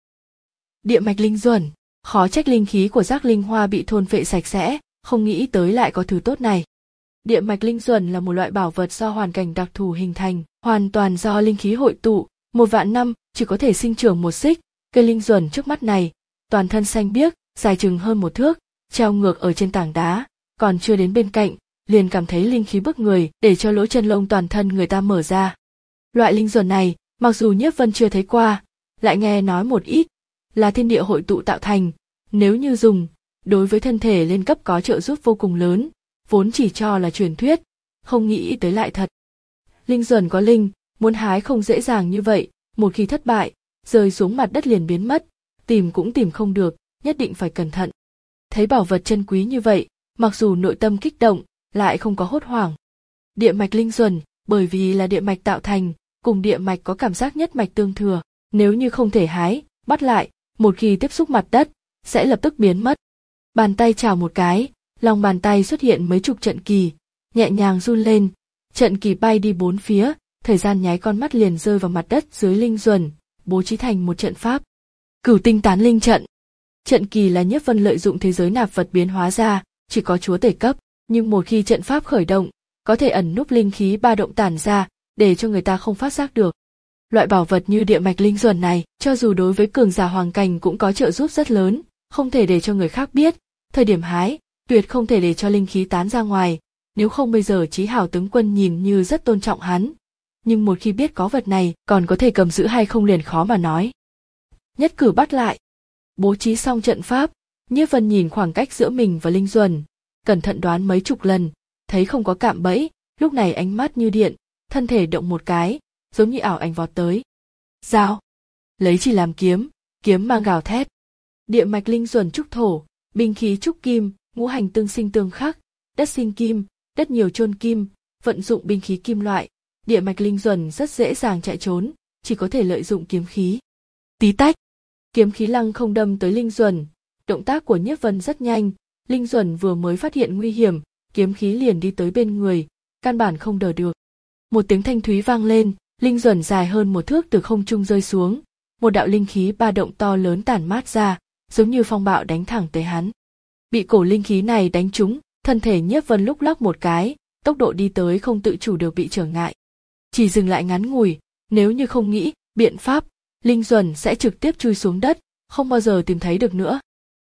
Địa mạch linh duẩn, khó trách linh khí của giác linh hoa bị thôn phệ sạch sẽ, không nghĩ tới lại có thứ tốt này. Địa mạch linh duẩn là một loại bảo vật do hoàn cảnh đặc thù hình thành, hoàn toàn do linh khí hội tụ, một vạn năm chỉ có thể sinh trưởng một xích. Cây linh duẩn trước mắt này, toàn thân xanh biếc, dài chừng hơn một thước, treo ngược ở trên tảng đá, còn chưa đến bên cạnh, liền cảm thấy linh khí bức người, để cho lỗ chân lông toàn thân người ta mở ra. Loại linh duẩn này, mặc dù Nhiếp Vân chưa thấy qua, lại nghe nói một ít, là thiên địa hội tụ tạo thành, nếu như dùng, đối với thân thể lên cấp có trợ giúp vô cùng lớn, vốn chỉ cho là truyền thuyết, không nghĩ tới lại thật. Linh duẩn có linh, muốn hái không dễ dàng như vậy, một khi thất bại, rơi xuống mặt đất liền biến mất, tìm cũng tìm không được, nhất định phải cẩn thận. Thấy bảo vật chân quý như vậy, mặc dù nội tâm kích động, lại không có hốt hoảng. Địa mạch linh duẩn, bởi vì là địa mạch tạo thành, cùng địa mạch có cảm giác nhất mạch tương thừa, nếu như không thể hái, bắt lại, một khi tiếp xúc mặt đất, sẽ lập tức biến mất. Bàn tay chảo một cái, lòng bàn tay xuất hiện mấy chục trận kỳ, nhẹ nhàng run lên, trận kỳ bay đi bốn phía, thời gian nháy con mắt liền rơi vào mặt đất dưới linh duẩn, bố trí thành một trận pháp. Cửu tinh tán linh trận. Trận kỳ là Nhiếp Vân lợi dụng thế giới nạp vật biến hóa ra, chỉ có chúa tể cấp, nhưng một khi trận pháp khởi động, có thể ẩn núp linh khí ba động tản ra, để cho người ta không phát giác được. Loại bảo vật như địa mạch linh duẩn này, cho dù đối với cường giả hoàng cảnh cũng có trợ giúp rất lớn, không thể để cho người khác biết, thời điểm hái, tuyệt không thể để cho linh khí tán ra ngoài, nếu không bây giờ Chí Hào tướng quân nhìn như rất tôn trọng hắn, nhưng một khi biết có vật này, còn có thể cầm giữ hay không liền khó mà nói. Nhất cử bắt lại. Bố trí xong trận pháp, Nhiếp Vân nhìn khoảng cách giữa mình và linh duẩn, cẩn thận đoán mấy chục lần, thấy không có cạm bẫy, lúc này ánh mắt như điện, thân thể động một cái, giống như ảo ảnh vọt tới. Dao, lấy chỉ làm kiếm, kiếm mang gào thét. Địa mạch linh duẩn trúc thổ, binh khí trúc kim, ngũ hành tương sinh tương khắc, đất sinh kim, đất nhiều chôn kim, vận dụng binh khí kim loại, địa mạch linh duẩn rất dễ dàng chạy trốn, chỉ có thể lợi dụng kiếm khí. Tí tách, kiếm khí lăng không đâm tới linh duẩn, động tác của Nhiếp Vân rất nhanh, linh duẩn vừa mới phát hiện nguy hiểm, kiếm khí liền đi tới bên người, căn bản không đỡ được. Một tiếng thanh thúy vang lên, linh duẩn dài hơn một thước từ không trung rơi xuống, một đạo linh khí ba động to lớn tản mát ra, giống như phong bạo đánh thẳng tới hắn. Bị cổ linh khí này đánh trúng, thân thể Nhiếp Vân lúc lắc một cái, tốc độ đi tới không tự chủ được bị trở ngại. Chỉ dừng lại ngắn ngủi, nếu như không nghĩ biện pháp, linh duẩn sẽ trực tiếp chui xuống đất, không bao giờ tìm thấy được nữa.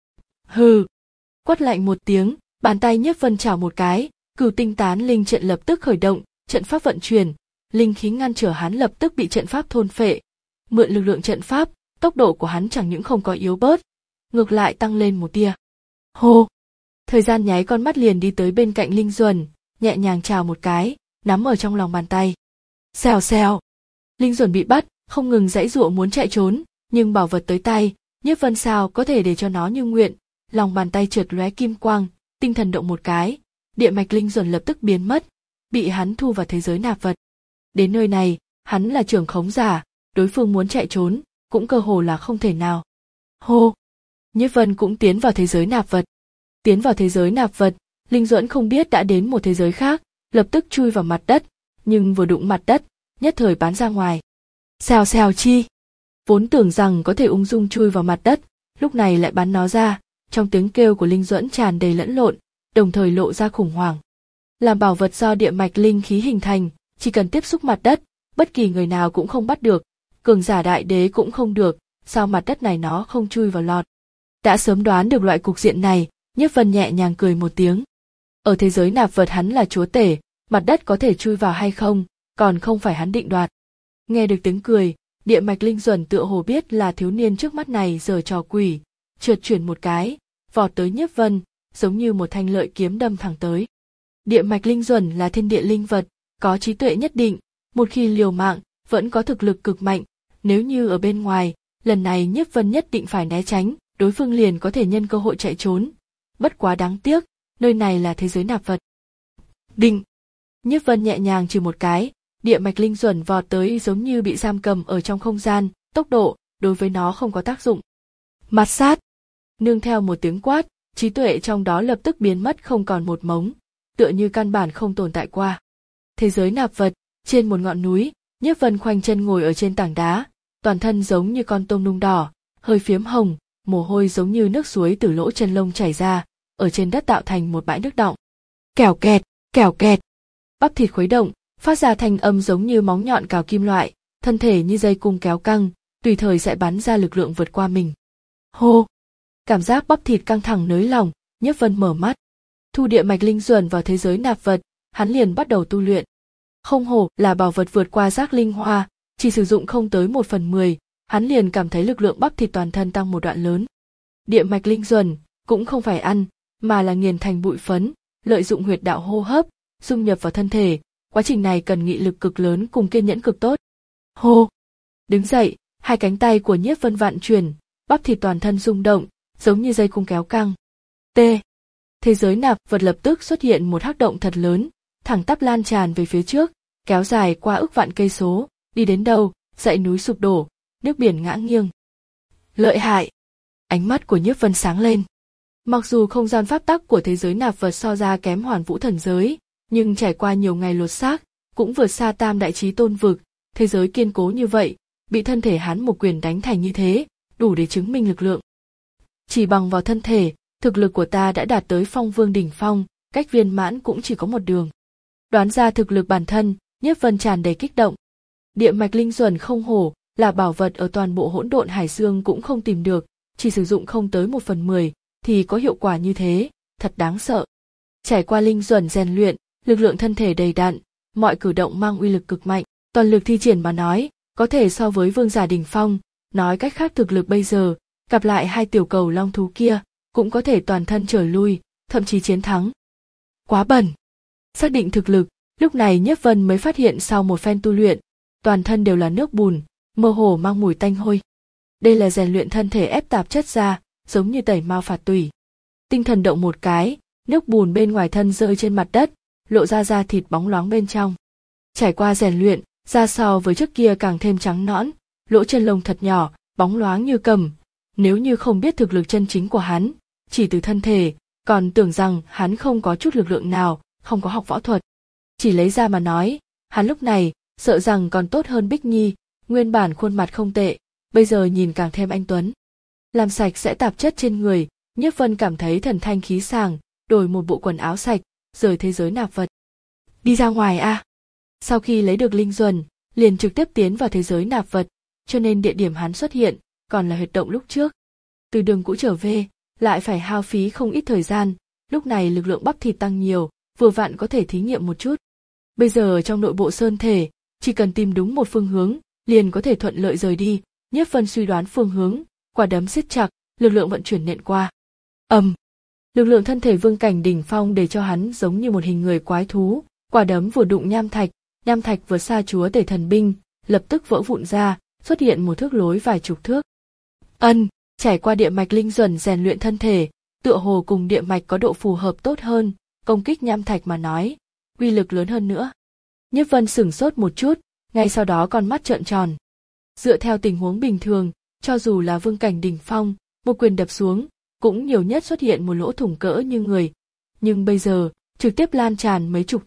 Hừ! Quát lạnh một tiếng, bàn tay Nhiếp Vân chảo một cái, cửu tinh tán linh trận lập tức khởi động, trận pháp vận chuyển, linh khí ngăn trở hắn lập tức bị trận pháp thôn phệ. Mượn lực lượng trận pháp, tốc độ của hắn chẳng những không có yếu bớt, ngược lại tăng lên một tia. Hô! Thời gian nháy con mắt liền đi tới bên cạnh linh duẩn, nhẹ nhàng chào một cái, nắm ở trong lòng bàn tay. Xèo xèo! Linh duẩn bị bắt, không ngừng giãy giụa muốn chạy trốn, nhưng bảo vật tới tay, Nhiếp Vân sao có thể để cho nó như nguyện, lòng bàn tay chợt lóe kim quang, tinh thần động một cái, địa mạch linh duẩn lập tức biến mất, bị hắn thu vào thế giới nạp vật. Đến nơi này, hắn là trưởng khống giả, đối phương muốn chạy trốn, cũng cơ hồ là không thể nào. Hô! Nhiếp Vân cũng tiến vào thế giới nạp vật. Tiến vào thế giới nạp vật, linh duẫn không biết đã đến một thế giới khác, lập tức chui vào mặt đất, nhưng vừa đụng mặt đất, nhất thời bắn ra ngoài. Xèo xèo chi! Vốn tưởng rằng có thể ung dung chui vào mặt đất, lúc này lại bắn nó ra, trong tiếng kêu của Linh Duẫn tràn đầy lẫn lộn, đồng thời lộ ra khủng hoảng. Làm bảo vật do địa mạch linh khí hình thành, chỉ cần tiếp xúc mặt đất, bất kỳ người nào cũng không bắt được, cường giả đại đế cũng không được, sao mặt đất này nó không chui vào lọt. Đã sớm đoán được loại cục diện này, Nhiếp Vân nhẹ nhàng cười một tiếng. Ở thế giới nạp vật hắn là chúa tể, mặt đất có thể chui vào hay không, còn không phải hắn định đoạt. Nghe được tiếng cười, địa mạch linh duẩn tựa hồ biết là thiếu niên trước mắt này giở trò quỷ, trượt chuyển một cái, vọt tới Nhiếp Vân, giống như một thanh lợi kiếm đâm thẳng tới. Địa mạch linh duẩn là thiên địa linh vật, có trí tuệ nhất định, một khi liều mạng, vẫn có thực lực cực mạnh, nếu như ở bên ngoài, lần này Nhiếp Vân nhất định phải né tránh, đối phương liền có thể nhân cơ hội chạy trốn. Bất quá đáng tiếc, nơi này là thế giới nạp vật. Đinh! Nhiếp Vân nhẹ nhàng chừ một cái, địa mạch linh duẩn vọt tới giống như bị giam cầm ở trong không gian, tốc độ, đối với nó không có tác dụng. Mặt sát! Nương theo một tiếng quát, trí tuệ trong đó lập tức biến mất không còn một mống, tựa như căn bản không tồn tại qua. Thế giới nạp vật, trên một ngọn núi, Nhiếp Vân khoanh chân ngồi ở trên tảng đá, toàn thân giống như con tôm nung đỏ, hơi phiếm hồng, mồ hôi giống như nước suối từ lỗ chân lông chảy ra, ở trên đất tạo thành một bãi nước đọng. Kèo kẹt, kèo kẹt. Bắp thịt khuấy động, phát ra thanh âm giống như móng nhọn cào kim loại, thân thể như dây cung kéo căng, tùy thời sẽ bắn ra lực lượng vượt qua mình. Hô! Cảm giác bắp thịt căng thẳng nới lỏng, Nhiếp Vân mở mắt. Thu địa mạch linh duẩn vào thế giới nạp vật, hắn liền bắt đầu tu luyện. Không hổ là bảo vật vượt qua giác linh hoa, chỉ sử dụng không tới một phần mười, hắn liền cảm thấy lực lượng bắp thịt toàn thân tăng một đoạn lớn. Địa mạch linh duẩn cũng không phải ăn, mà là nghiền thành bụi phấn, lợi dụng huyệt đạo hô hấp, dung nhập vào thân thể, quá trình này cần nghị lực cực lớn cùng kiên nhẫn cực tốt. Hô! Đứng dậy, hai cánh tay của Nhiếp Vân vạn chuyển, bắp thịt toàn thân rung động, giống như dây cung kéo căng. T. Thế giới nạp vật lập tức xuất hiện một hắc động thật lớn, thẳng tắp lan tràn về phía trước, kéo dài qua ức vạn cây số, đi đến đâu, dãy núi sụp đổ, nước biển ngã nghiêng. Lợi hại! Ánh mắt của Nhiếp Vân sáng lên. Mặc dù không gian pháp tắc của thế giới nạp vật so ra kém Hoàn Vũ thần giới, nhưng trải qua nhiều ngày lột xác, cũng vượt xa Tam Đại Chí Tôn vực, thế giới kiên cố như vậy, bị thân thể hắn một quyền đánh thành như thế, đủ để chứng minh lực lượng. Chỉ bằng vào thân thể, thực lực của ta đã đạt tới Phong Vương đỉnh phong, cách viên mãn cũng chỉ có một đường. Đoán ra thực lực bản thân, Nhiếp Vân tràn đầy kích động. Địa mạch linh duẩn không hổ, là bảo vật ở toàn bộ hỗn độn hải dương cũng không tìm được, chỉ sử dụng không tới một phần mười, thì có hiệu quả như thế, thật đáng sợ. Trải qua linh duẩn rèn luyện, lực lượng thân thể đầy đặn, mọi cử động mang uy lực cực mạnh, toàn lực thi triển mà nói, có thể so với vương giả đỉnh phong, nói cách khác thực lực bây giờ, gặp lại hai tiểu cầu long thú kia, cũng có thể toàn thân trở lui, thậm chí chiến thắng. Quá bẩn! Xác định thực lực, lúc này Nhiếp Vân mới phát hiện sau một phen tu luyện, toàn thân đều là nước bùn, mơ hồ mang mùi tanh hôi. Đây là rèn luyện thân thể ép tạp chất ra, giống như tẩy mao phạt tủy. Tinh thần động một cái, nước bùn bên ngoài thân rơi trên mặt đất, lộ ra da thịt bóng loáng bên trong. Trải qua rèn luyện, da so với trước kia càng thêm trắng nõn, lỗ chân lông thật nhỏ, bóng loáng như cầm. Nếu như không biết thực lực chân chính của hắn, chỉ từ thân thể, còn tưởng rằng hắn không có chút lực lượng nào, không có học võ thuật. Chỉ lấy ra mà nói, hắn lúc này, sợ rằng còn tốt hơn Bích Nhi, nguyên bản khuôn mặt không tệ, bây giờ nhìn càng thêm anh tuấn. Làm sạch sẽ tạp chất trên người, Nhiếp Vân cảm thấy thần thanh khí sảng, đổi một bộ quần áo sạch, rời thế giới nạp vật. Đi ra ngoài a. À. Sau khi lấy được linh duẩn, liền trực tiếp tiến vào thế giới nạp vật, cho nên địa điểm hắn xuất hiện, còn là huyệt động lúc trước. Từ đường cũ trở về, lại phải hao phí không ít thời gian, lúc này lực lượng bắp thịt tăng nhiều, vừa vặn có thể thí nghiệm một chút. Bây giờ trong nội bộ sơn thể, chỉ cần tìm đúng một phương hướng, liền có thể thuận lợi rời đi. Nhiếp Vân suy đoán phương hướng, quả đấm siết chặt, lực lượng vận chuyển nện qua. Ầm, um, lực lượng thân thể vương cảnh đỉnh phong để cho hắn giống như một hình người quái thú, quả đấm vừa đụng nham thạch, nham thạch vượt xa chúa tể thần binh, lập tức vỡ vụn ra, xuất hiện một thước lối vài chục thước. Ân, trải qua địa mạch linh duẩn rèn luyện thân thể, tựa hồ cùng địa mạch có độ phù hợp tốt hơn, công kích nham thạch mà nói, uy lực lớn hơn nữa. Nhiếp Vân sửng sốt một chút, ngay sau đó con mắt trợn tròn. Dựa theo tình huống bình thường, cho dù là vương cảnh đỉnh phong, một quyền đập xuống, cũng nhiều nhất xuất hiện một lỗ thủng cỡ như người, nhưng bây giờ, trực tiếp lan tràn mấy chục thước,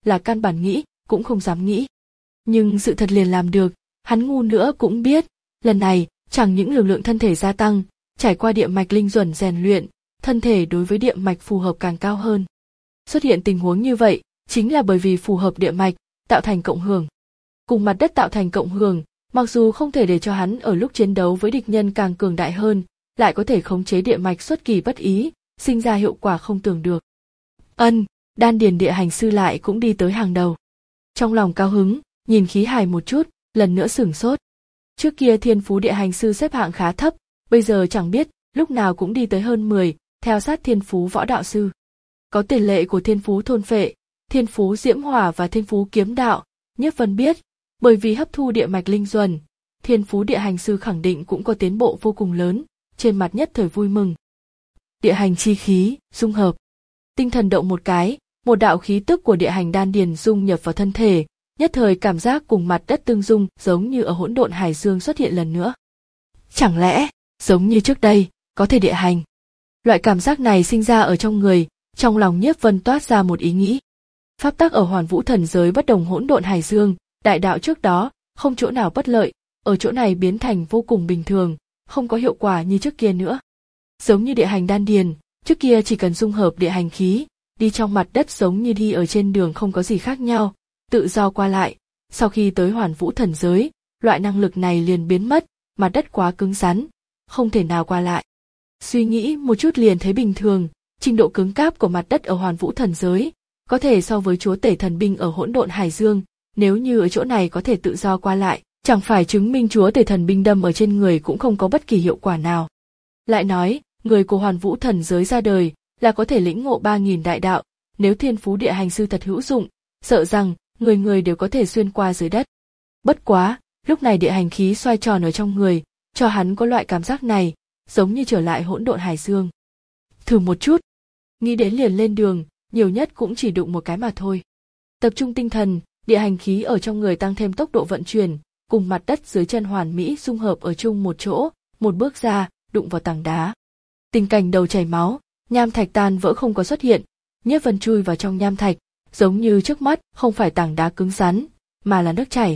là căn bản nghĩ, cũng không dám nghĩ. Nhưng sự thật liền làm được, hắn ngu nữa cũng biết, lần này, chẳng những lực lượng thân thể gia tăng, trải qua địa mạch linh duẩn rèn luyện, thân thể đối với địa mạch phù hợp càng cao hơn. Xuất hiện tình huống như vậy, chính là bởi vì phù hợp địa mạch, tạo thành cộng hưởng. Cùng mặt đất tạo thành cộng hưởng, mặc dù không thể để cho hắn ở lúc chiến đấu với địch nhân càng cường đại hơn, lại có thể khống chế địa mạch xuất kỳ bất ý, sinh ra hiệu quả không tưởng được. Ân, đan điền địa hành sư lại cũng đi tới hàng đầu. Trong lòng cao hứng, nhìn khí hài một chút, lần nữa sửng sốt. Trước kia thiên phú địa hành sư xếp hạng khá thấp, bây giờ chẳng biết, lúc nào cũng đi tới hơn mười, theo sát thiên phú võ đạo sư. Có tiền lệ của thiên phú thôn phệ, thiên phú diễm hỏa và thiên phú kiếm đạo, Nhiếp Vân biết, bởi vì hấp thu địa mạch linh duẩn, thiên phú địa hành sư khẳng định cũng có tiến bộ vô cùng lớn, trên mặt nhất thời vui mừng. Địa hành chi khí, dung hợp. Tinh thần động một cái, một đạo khí tức của địa hành đan điền dung nhập vào thân thể, nhất thời cảm giác cùng mặt đất tương dung giống như ở hỗn độn hải dương xuất hiện lần nữa. Chẳng lẽ, giống như trước đây, có thể địa hành. Loại cảm giác này sinh ra ở trong người, trong lòng Nhiếp Vân toát ra một ý nghĩ. Pháp tắc ở Hoàn Vũ thần giới bất đồng hỗn độn hải dương, đại đạo trước đó, không chỗ nào bất lợi, ở chỗ này biến thành vô cùng bình thường, không có hiệu quả như trước kia nữa. Giống như địa hành đan điền, trước kia chỉ cần dung hợp địa hành khí, đi trong mặt đất giống như đi ở trên đường không có gì khác nhau, tự do qua lại. Sau khi tới Hoàn Vũ thần giới, loại năng lực này liền biến mất, mặt đất quá cứng rắn, không thể nào qua lại. Suy nghĩ một chút liền thấy bình thường, trình độ cứng cáp của mặt đất ở Hoàn Vũ thần giới, có thể so với chúa tể thần binh ở hỗn độn hải dương, nếu như ở chỗ này có thể tự do qua lại, chẳng phải chứng minh chúa tể thần binh đâm ở trên người cũng không có bất kỳ hiệu quả nào. Lại nói, người của Hoàn Vũ thần giới ra đời là có thể lĩnh ngộ ba nghìn đại đạo, nếu thiên phú địa hành sư thật hữu dụng, sợ rằng người người đều có thể xuyên qua dưới đất. Bất quá, lúc này địa hành khí xoay tròn ở trong người, cho hắn có loại cảm giác này, giống như trở lại hỗn độn hải dương. Thử một chút, nghĩ đến liền lên đường, nhiều nhất cũng chỉ đụng một cái mà thôi. Tập trung tinh thần, địa hành khí ở trong người tăng thêm tốc độ vận chuyển, cùng mặt đất dưới chân hoàn mỹ dung hợp ở chung một chỗ, một bước ra, đụng vào tảng đá. Tình cảnh đầu chảy máu, nham thạch tan vỡ không có xuất hiện, Nhiếp Vân chui vào trong nham thạch, giống như trước mắt không phải tảng đá cứng rắn, mà là nước chảy.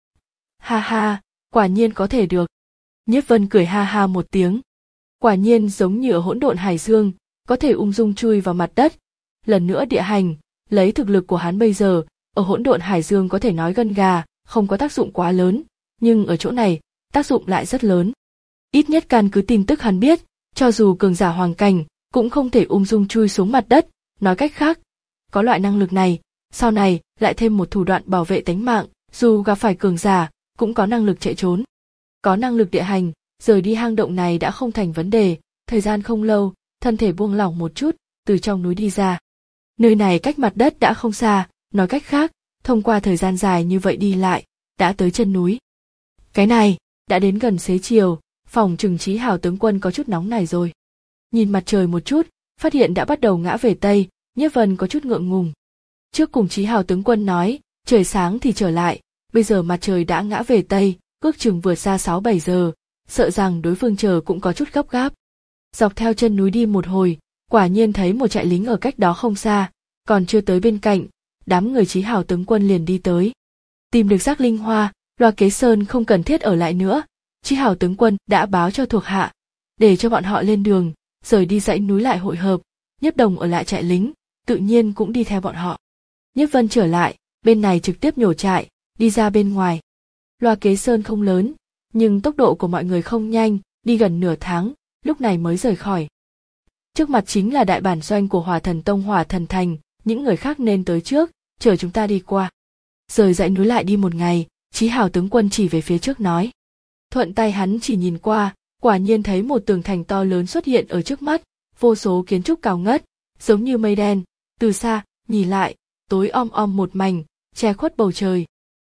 Ha ha, quả nhiên có thể được. Nhiếp Vân cười ha ha một tiếng. Quả nhiên giống như ở hỗn độn hải dương, có thể ung dung chui vào mặt đất. Lần nữa địa hành, lấy thực lực của hắn bây giờ, ở hỗn độn hải dương có thể nói gân gà, không có tác dụng quá lớn, nhưng ở chỗ này, tác dụng lại rất lớn. Ít nhất căn cứ tin tức hắn biết, cho dù cường giả hoàng cảnh, cũng không thể ung dung chui xuống mặt đất, nói cách khác, có loại năng lực này, sau này lại thêm một thủ đoạn bảo vệ tính mạng, dù gặp phải cường giả, cũng có năng lực chạy trốn. Có năng lực địa hành, rời đi hang động này đã không thành vấn đề, thời gian không lâu, thân thể buông lỏng một chút, từ trong núi đi ra. Nơi này cách mặt đất đã không xa, nói cách khác, thông qua thời gian dài như vậy đi lại, đã tới chân núi. Cái này, đã đến gần xế chiều, phòng trừng Chí Hào tướng quân có chút nóng này rồi. Nhìn mặt trời một chút, phát hiện đã bắt đầu ngã về Tây, Nhiếp Vân có chút ngượng ngùng. Trước cùng Chí Hào tướng quân nói, trời sáng thì trở lại, bây giờ mặt trời đã ngã về Tây, ước chừng vượt xa sáu bảy giờ, sợ rằng đối phương chờ cũng có chút gấp gáp. Dọc theo chân núi đi một hồi, quả nhiên thấy một trại lính ở cách đó không xa, còn chưa tới bên cạnh, đám người Chí Hào tướng quân liền đi tới. Tìm được Giác Linh Hoa, Loa Kế Sơn không cần thiết ở lại nữa, Chí Hào tướng quân đã báo cho thuộc hạ, để cho bọn họ lên đường, rời đi dãy núi lại hội hợp, Nhiếp Đồng ở lại trại lính, tự nhiên cũng đi theo bọn họ. Nhiếp Vân trở lại, bên này trực tiếp nhổ trại, đi ra bên ngoài. Loa Kế Sơn không lớn, nhưng tốc độ của mọi người không nhanh, đi gần nửa tháng, lúc này mới rời khỏi. Trước mặt chính là đại bản doanh của Hỏa Thần Tông Hỏa Thần Thành, những người khác nên tới trước, chờ chúng ta đi qua. Rời dãy núi lại đi một ngày, Chí Hào tướng quân chỉ về phía trước nói. Thuận tay hắn chỉ nhìn qua, quả nhiên thấy một tường thành to lớn xuất hiện ở trước mắt, vô số kiến trúc cao ngất, giống như mây đen, từ xa, nhìn lại, tối om om một mảnh, che khuất bầu trời.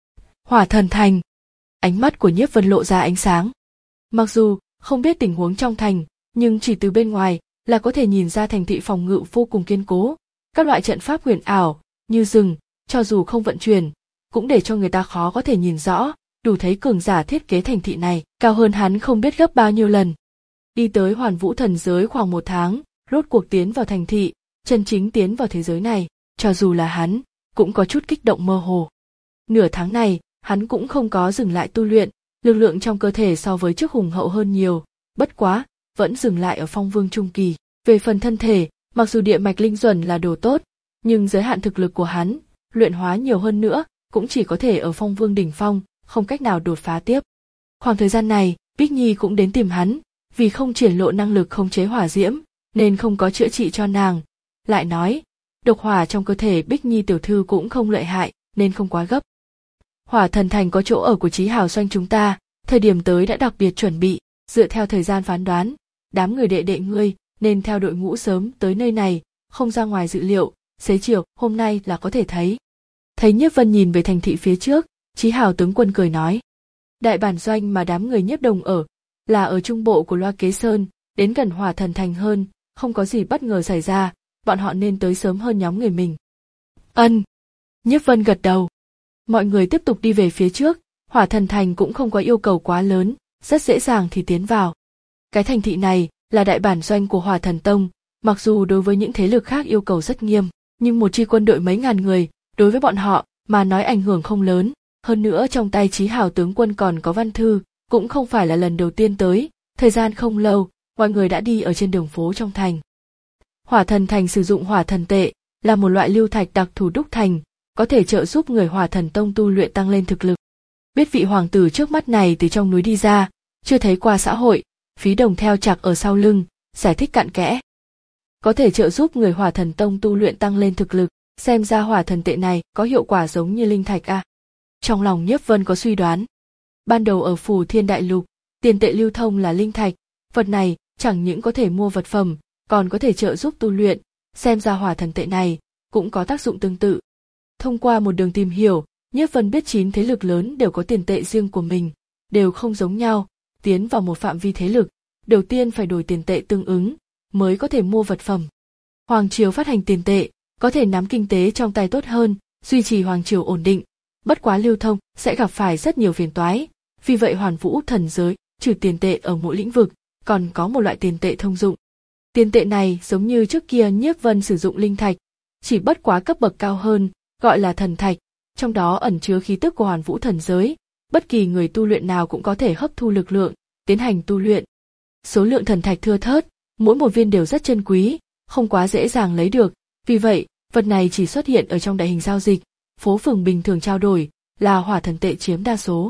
Hỏa Thần Thành. Ánh mắt của Nhiếp Vân lộ ra ánh sáng. Mặc dù không biết tình huống trong thành, nhưng chỉ từ bên ngoài là có thể nhìn ra thành thị phòng ngự vô cùng kiên cố. Các loại trận pháp huyền ảo, như rừng, cho dù không vận chuyển, cũng để cho người ta khó có thể nhìn rõ, đủ thấy cường giả thiết kế thành thị này cao hơn hắn không biết gấp bao nhiêu lần. Đi tới Hoàn Vũ thần giới khoảng một tháng, rốt cuộc tiến vào thành thị, chân chính tiến vào thế giới này, cho dù là hắn, cũng có chút kích động mơ hồ. Nửa tháng này, hắn cũng không có dừng lại tu luyện, lực lượng trong cơ thể so với trước hùng hậu hơn nhiều, bất quá, vẫn dừng lại ở phong vương trung kỳ. Về phần thân thể, mặc dù địa mạch linh duẩn là đồ tốt, nhưng giới hạn thực lực của hắn, luyện hóa nhiều hơn nữa, cũng chỉ có thể ở phong vương đỉnh phong, không cách nào đột phá tiếp. Khoảng thời gian này, Bích Nhi cũng đến tìm hắn, vì không triển lộ năng lực khống chế hỏa diễm, nên không có chữa trị cho nàng. Lại nói, độc hỏa trong cơ thể Bích Nhi tiểu thư cũng không lợi hại, nên không quá gấp. Hỏa Thần Thành có chỗ ở của Chí Hào doanh chúng ta, thời điểm tới đã đặc biệt chuẩn bị, dựa theo thời gian phán đoán, đám người đệ đệ ngươi nên theo đội ngũ sớm tới nơi này, không ra ngoài dự liệu, xế chiều hôm nay là có thể thấy. Thấy Nhiếp Vân nhìn về thành thị phía trước, Chí Hào tướng quân cười nói. Đại bản doanh mà đám người Nhiếp Đồng ở, là ở trung bộ của Loa Kế Sơn, đến gần Hỏa Thần Thành hơn, không có gì bất ngờ xảy ra, bọn họ nên tới sớm hơn nhóm người mình. Ân. Nhiếp Vân gật đầu. Mọi người tiếp tục đi về phía trước, Hỏa Thần Thành cũng không có yêu cầu quá lớn, rất dễ dàng thì tiến vào. Cái thành thị này là đại bản doanh của Hỏa Thần Tông, mặc dù đối với những thế lực khác yêu cầu rất nghiêm, nhưng một chi quân đội mấy ngàn người, đối với bọn họ mà nói ảnh hưởng không lớn. Hơn nữa trong tay Chí Hào tướng quân còn có văn thư, cũng không phải là lần đầu tiên tới, thời gian không lâu, mọi người đã đi ở trên đường phố trong thành. Hỏa Thần Thành sử dụng hỏa thần tệ, là một loại lưu thạch đặc thù đúc thành, có thể trợ giúp người Hỏa Thần Tông tu luyện tăng lên thực lực. Biết vị hoàng tử trước mắt này từ trong núi đi ra, chưa thấy qua xã hội, Phí Đồng theo chạc ở sau lưng, giải thích cặn kẽ. Có thể trợ giúp người Hỏa Thần Tông tu luyện tăng lên thực lực, xem ra hỏa thần tệ này có hiệu quả giống như linh thạch à. Trong lòng Nhiếp Vân có suy đoán. Ban đầu ở Phù Thiên Đại Lục, tiền tệ lưu thông là linh thạch, vật này chẳng những có thể mua vật phẩm, còn có thể trợ giúp tu luyện, xem ra hỏa thần tệ này cũng có tác dụng tương tự. Thông qua một đường tìm hiểu, Nhiếp Vân biết chín thế lực lớn đều có tiền tệ riêng của mình, đều không giống nhau, tiến vào một phạm vi thế lực, đầu tiên phải đổi tiền tệ tương ứng, mới có thể mua vật phẩm. Hoàng triều phát hành tiền tệ, có thể nắm kinh tế trong tay tốt hơn, duy trì hoàng triều ổn định, bất quá lưu thông sẽ gặp phải rất nhiều phiền toái, vì vậy Hoàn Vũ thần giới trừ tiền tệ ở mỗi lĩnh vực, còn có một loại tiền tệ thông dụng. Tiền tệ này giống như trước kia Nhiếp Vân sử dụng linh thạch, chỉ bất quá cấp bậc cao hơn, gọi là thần thạch, trong đó ẩn chứa khí tức của Hoàn Vũ thần giới, bất kỳ người tu luyện nào cũng có thể hấp thu lực lượng, tiến hành tu luyện. Số lượng thần thạch thưa thớt, mỗi một viên đều rất chân quý, không quá dễ dàng lấy được, vì vậy, vật này chỉ xuất hiện ở trong đại hình giao dịch, phố phường bình thường trao đổi, là hỏa thần tệ chiếm đa số.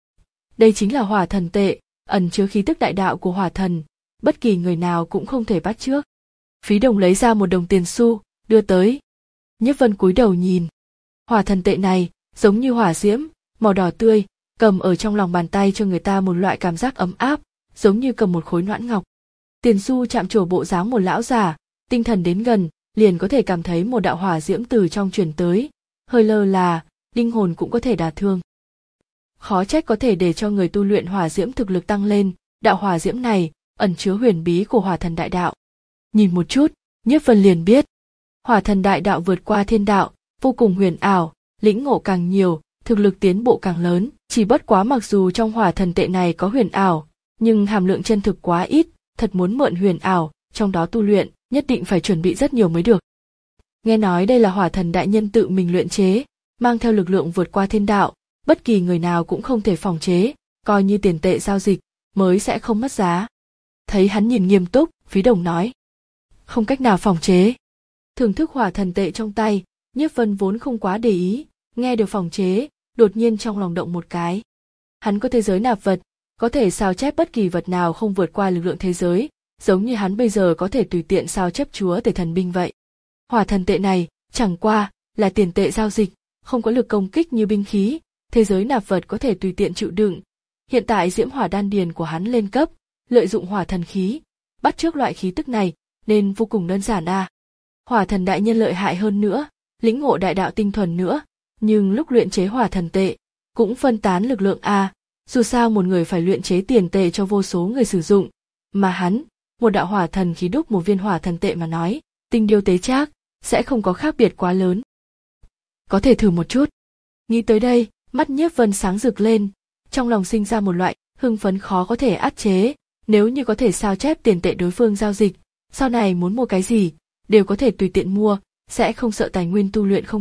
Đây chính là hỏa thần tệ, ẩn chứa khí tức đại đạo của hỏa thần, bất kỳ người nào cũng không thể bắt chước. Phí Đồng lấy ra một đồng tiền xu, đưa tới. Nhiếp Vân cúi đầu nhìn. Hỏa thần tệ này, giống như hỏa diễm, màu đỏ tươi, cầm ở trong lòng bàn tay cho người ta một loại cảm giác ấm áp, giống như cầm một khối noãn ngọc. Tiền xu chạm trổ bộ dáng một lão già, tinh thần đến gần, liền có thể cảm thấy một đạo hỏa diễm từ trong truyền tới, hơi lơ là, linh hồn cũng có thể đả thương. Khó trách có thể để cho người tu luyện hỏa diễm thực lực tăng lên, đạo hỏa diễm này ẩn chứa huyền bí của hỏa thần đại đạo. Nhìn một chút, Nhiếp Vân liền biết, hỏa thần đại đạo vượt qua thiên đạo, vô cùng huyền ảo, lĩnh ngộ càng nhiều, thực lực tiến bộ càng lớn, chỉ bất quá mặc dù trong hỏa thần tệ này có huyền ảo, nhưng hàm lượng chân thực quá ít, thật muốn mượn huyền ảo, trong đó tu luyện, nhất định phải chuẩn bị rất nhiều mới được. Nghe nói đây là hỏa thần đại nhân tự mình luyện chế, mang theo lực lượng vượt qua thiên đạo, bất kỳ người nào cũng không thể phòng chế, coi như tiền tệ giao dịch, mới sẽ không mất giá. Thấy hắn nhìn nghiêm túc, Phí Đồng nói. Không cách nào phòng chế. Thưởng thức hỏa thần tệ trong tay, Nhiếp Vân vốn không quá để ý, nghe được phòng chế, đột nhiên trong lòng động một cái. Hắn có thế giới nạp vật, có thể sao chép bất kỳ vật nào không vượt qua lực lượng thế giới, giống như hắn bây giờ có thể tùy tiện sao chép chúa tể thần binh vậy. Hỏa thần tệ này, chẳng qua, là tiền tệ giao dịch, không có lực công kích như binh khí, thế giới nạp vật có thể tùy tiện chịu đựng. Hiện tại diễm hỏa đan điền của hắn lên cấp, lợi dụng hỏa thần khí, bắt chước loại khí tức này, nên vô cùng đơn giản à. Hỏa thần đại nhân lợi hại hơn nữa, lĩnh ngộ đại đạo tinh thuần nữa, nhưng lúc luyện chế hỏa thần tệ, cũng phân tán lực lượng à, dù sao một người phải luyện chế tiền tệ cho vô số người sử dụng, mà hắn, một đạo hỏa thần khí đúc một viên hỏa thần tệ mà nói, tinh điêu tế trác, sẽ không có khác biệt quá lớn. Có thể thử một chút. Nghĩ tới đây, mắt Nhiếp Vân sáng rực lên, trong lòng sinh ra một loại hưng phấn khó có thể át chế, nếu như có thể sao chép tiền tệ đối phương giao dịch, sau này muốn mua cái gì, đều có thể tùy tiện mua, sẽ không sợ tài nguyên tu luyện không đủ.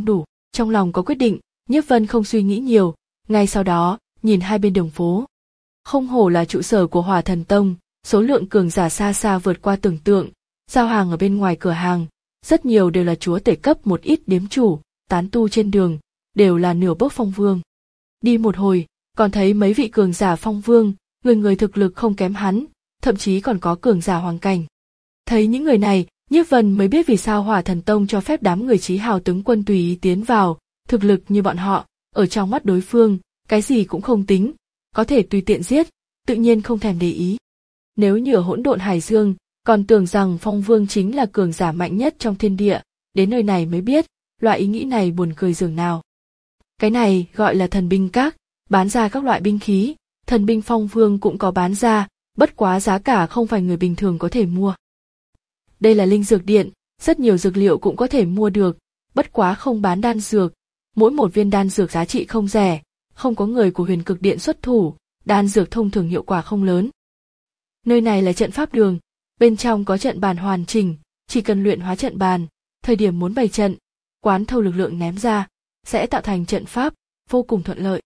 Trong lòng có quyết định, Nhiếp Vân không suy nghĩ nhiều, ngay sau đó, nhìn hai bên đường phố. Không hổ là trụ sở của Hỏa Thần Tông, số lượng cường giả xa xa vượt qua tưởng tượng, giao hàng ở bên ngoài cửa hàng, rất nhiều đều là chúa tể cấp, một ít điếm chủ, tán tu trên đường, đều là nửa bước phong vương. Đi một hồi, còn thấy mấy vị cường giả phong vương, người người thực lực không kém hắn, thậm chí còn có cường giả hoàng cảnh. Thấy những người này, Nhiếp Vân mới biết vì sao Hỏa Thần Tông cho phép đám người Chí Hào tướng quân tùy ý tiến vào, thực lực như bọn họ, ở trong mắt đối phương, cái gì cũng không tính, có thể tùy tiện giết, tự nhiên không thèm để ý. Nếu như ở Hỗn Độn Hải Dương, còn tưởng rằng Phong Vương chính là cường giả mạnh nhất trong thiên địa, đến nơi này mới biết, loại ý nghĩ này buồn cười dường nào. Cái này gọi là thần binh các, bán ra các loại binh khí, thần binh Phong Vương cũng có bán ra, bất quá giá cả không phải người bình thường có thể mua. Đây là linh dược điện, rất nhiều dược liệu cũng có thể mua được, bất quá không bán đan dược, mỗi một viên đan dược giá trị không rẻ, không có người của Huyền Cực Điện xuất thủ, đan dược thông thường hiệu quả không lớn. Nơi này là trận pháp đường, bên trong có trận bàn hoàn chỉnh, chỉ cần luyện hóa trận bàn, thời điểm muốn bày trận, quán thâu lực lượng ném ra, sẽ tạo thành trận pháp, vô cùng thuận lợi.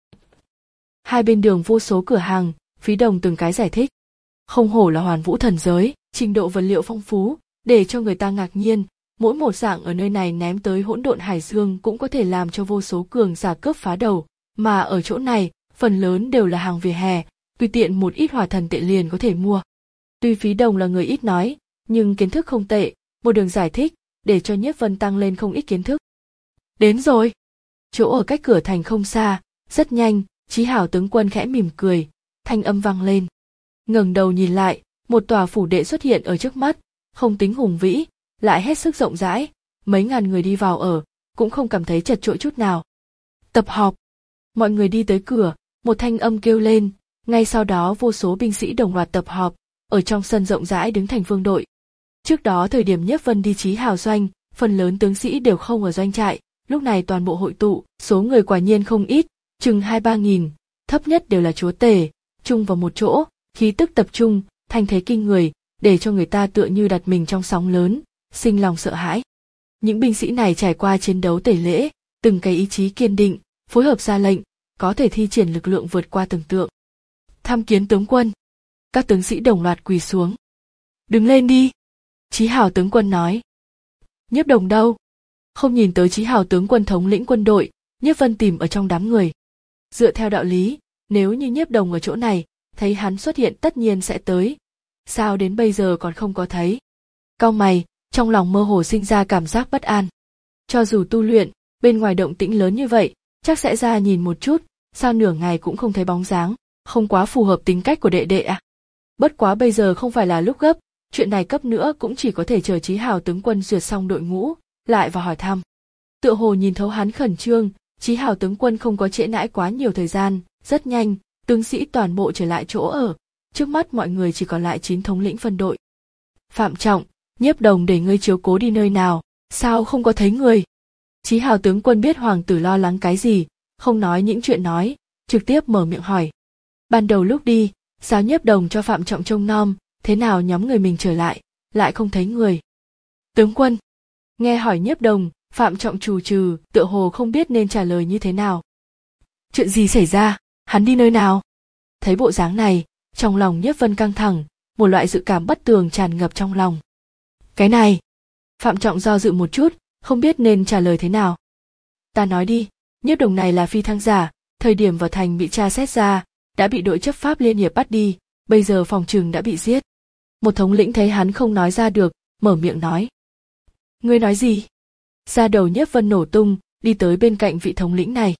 Hai bên đường vô số cửa hàng, Phí Đồng từng cái giải thích. Không hổ là Hoàn Vũ thần giới, trình độ vật liệu phong phú, để cho người ta ngạc nhiên, mỗi một dạng ở nơi này ném tới Hỗn Độn Hải Dương cũng có thể làm cho vô số cường giả cướp phá đầu, mà ở chỗ này, phần lớn đều là hàng vỉa hè, tùy tiện một ít hỏa thần tệ liền có thể mua. Tuy Phí Đồng là người ít nói, nhưng kiến thức không tệ, một đường giải thích, để cho Nhiếp Vân tăng lên không ít kiến thức. Đến rồi. Chỗ ở cách cửa thành không xa, rất nhanh, Chí Hảo tướng quân khẽ mỉm cười, thanh âm vang lên. Ngẩng đầu nhìn lại, một tòa phủ đệ xuất hiện ở trước mắt, không tính hùng vĩ, lại hết sức rộng rãi, mấy ngàn người đi vào ở, cũng không cảm thấy chật chội chút nào. Tập họp. Mọi người đi tới cửa, một thanh âm kêu lên, ngay sau đó vô số binh sĩ đồng loạt tập họp, ở trong sân rộng rãi đứng thành vương đội. Trước đó thời điểm Nhiếp Vân đi Chí Hào doanh, phần lớn tướng sĩ đều không ở doanh trại, lúc này toàn bộ hội tụ, số người quả nhiên không ít, chừng hai ba nghìn, thấp nhất đều là chúa tể, chung vào một chỗ, khí tức tập trung, thanh thế kinh người, để cho người ta tựa như đặt mình trong sóng lớn, sinh lòng sợ hãi. Những binh sĩ này trải qua chiến đấu tẩy lễ, từng cái ý chí kiên định, phối hợp ra lệnh, có thể thi triển lực lượng vượt qua tưởng tượng. Tham kiến tướng quân. Các tướng sĩ đồng loạt quỳ xuống. Đứng lên đi. Chí Hào tướng quân nói. Nhiếp Đồng đâu? Không nhìn tới Chí Hào tướng quân thống lĩnh quân đội, Nhiếp Vân tìm ở trong đám người. Dựa theo đạo lý, nếu như Nhiếp Đồng ở chỗ này, thấy hắn xuất hiện tất nhiên sẽ tới. Sao đến bây giờ còn không có thấy? Cau mày, trong lòng mơ hồ sinh ra cảm giác bất an. Cho dù tu luyện, bên ngoài động tĩnh lớn như vậy, chắc sẽ ra nhìn một chút, sao nửa ngày cũng không thấy bóng dáng, không quá phù hợp tính cách của đệ đệ à? Bất quá bây giờ không phải là lúc gấp, chuyện này cấp nữa cũng chỉ có thể chờ Chí Hào tướng quân duyệt xong đội ngũ, lại vào hỏi thăm. Tựa hồ nhìn thấu hắn khẩn trương, Chí Hào tướng quân không có trễ nãi quá nhiều thời gian, rất nhanh, tướng sĩ toàn bộ trở lại chỗ ở, trước mắt mọi người chỉ còn lại chín thống lĩnh phân đội. Phạm Trọng, Nhiếp Đồng để ngươi chiếu cố đi nơi nào, sao không có thấy người? Chí Hào tướng quân biết hoàng tử lo lắng cái gì, không nói những chuyện nói, trực tiếp mở miệng hỏi. Ban đầu lúc đi, sao Nhiếp Đồng cho Phạm Trọng trông nom, thế nào nhóm người mình trở lại, lại không thấy người? Tướng quân, nghe hỏi Nhiếp Đồng, Phạm Trọng trù trừ, tựa hồ không biết nên trả lời như thế nào. Chuyện gì xảy ra, hắn đi nơi nào? Thấy bộ dáng này, trong lòng Nhiếp Vân căng thẳng, một loại dự cảm bất tường tràn ngập trong lòng. Cái này, Phạm Trọng do dự một chút, không biết nên trả lời thế nào. Ta nói đi, Nhiếp Đồng này là phi thăng giả, thời điểm vào thành bị tra xét ra, đã bị đội chấp pháp liên hiệp bắt đi, bây giờ phòng trừng đã bị giết. Một thống lĩnh thấy hắn không nói ra được, mở miệng nói. Ngươi nói gì? Da đầu Nhiếp Vân nổ tung, đi tới bên cạnh vị thống lĩnh này.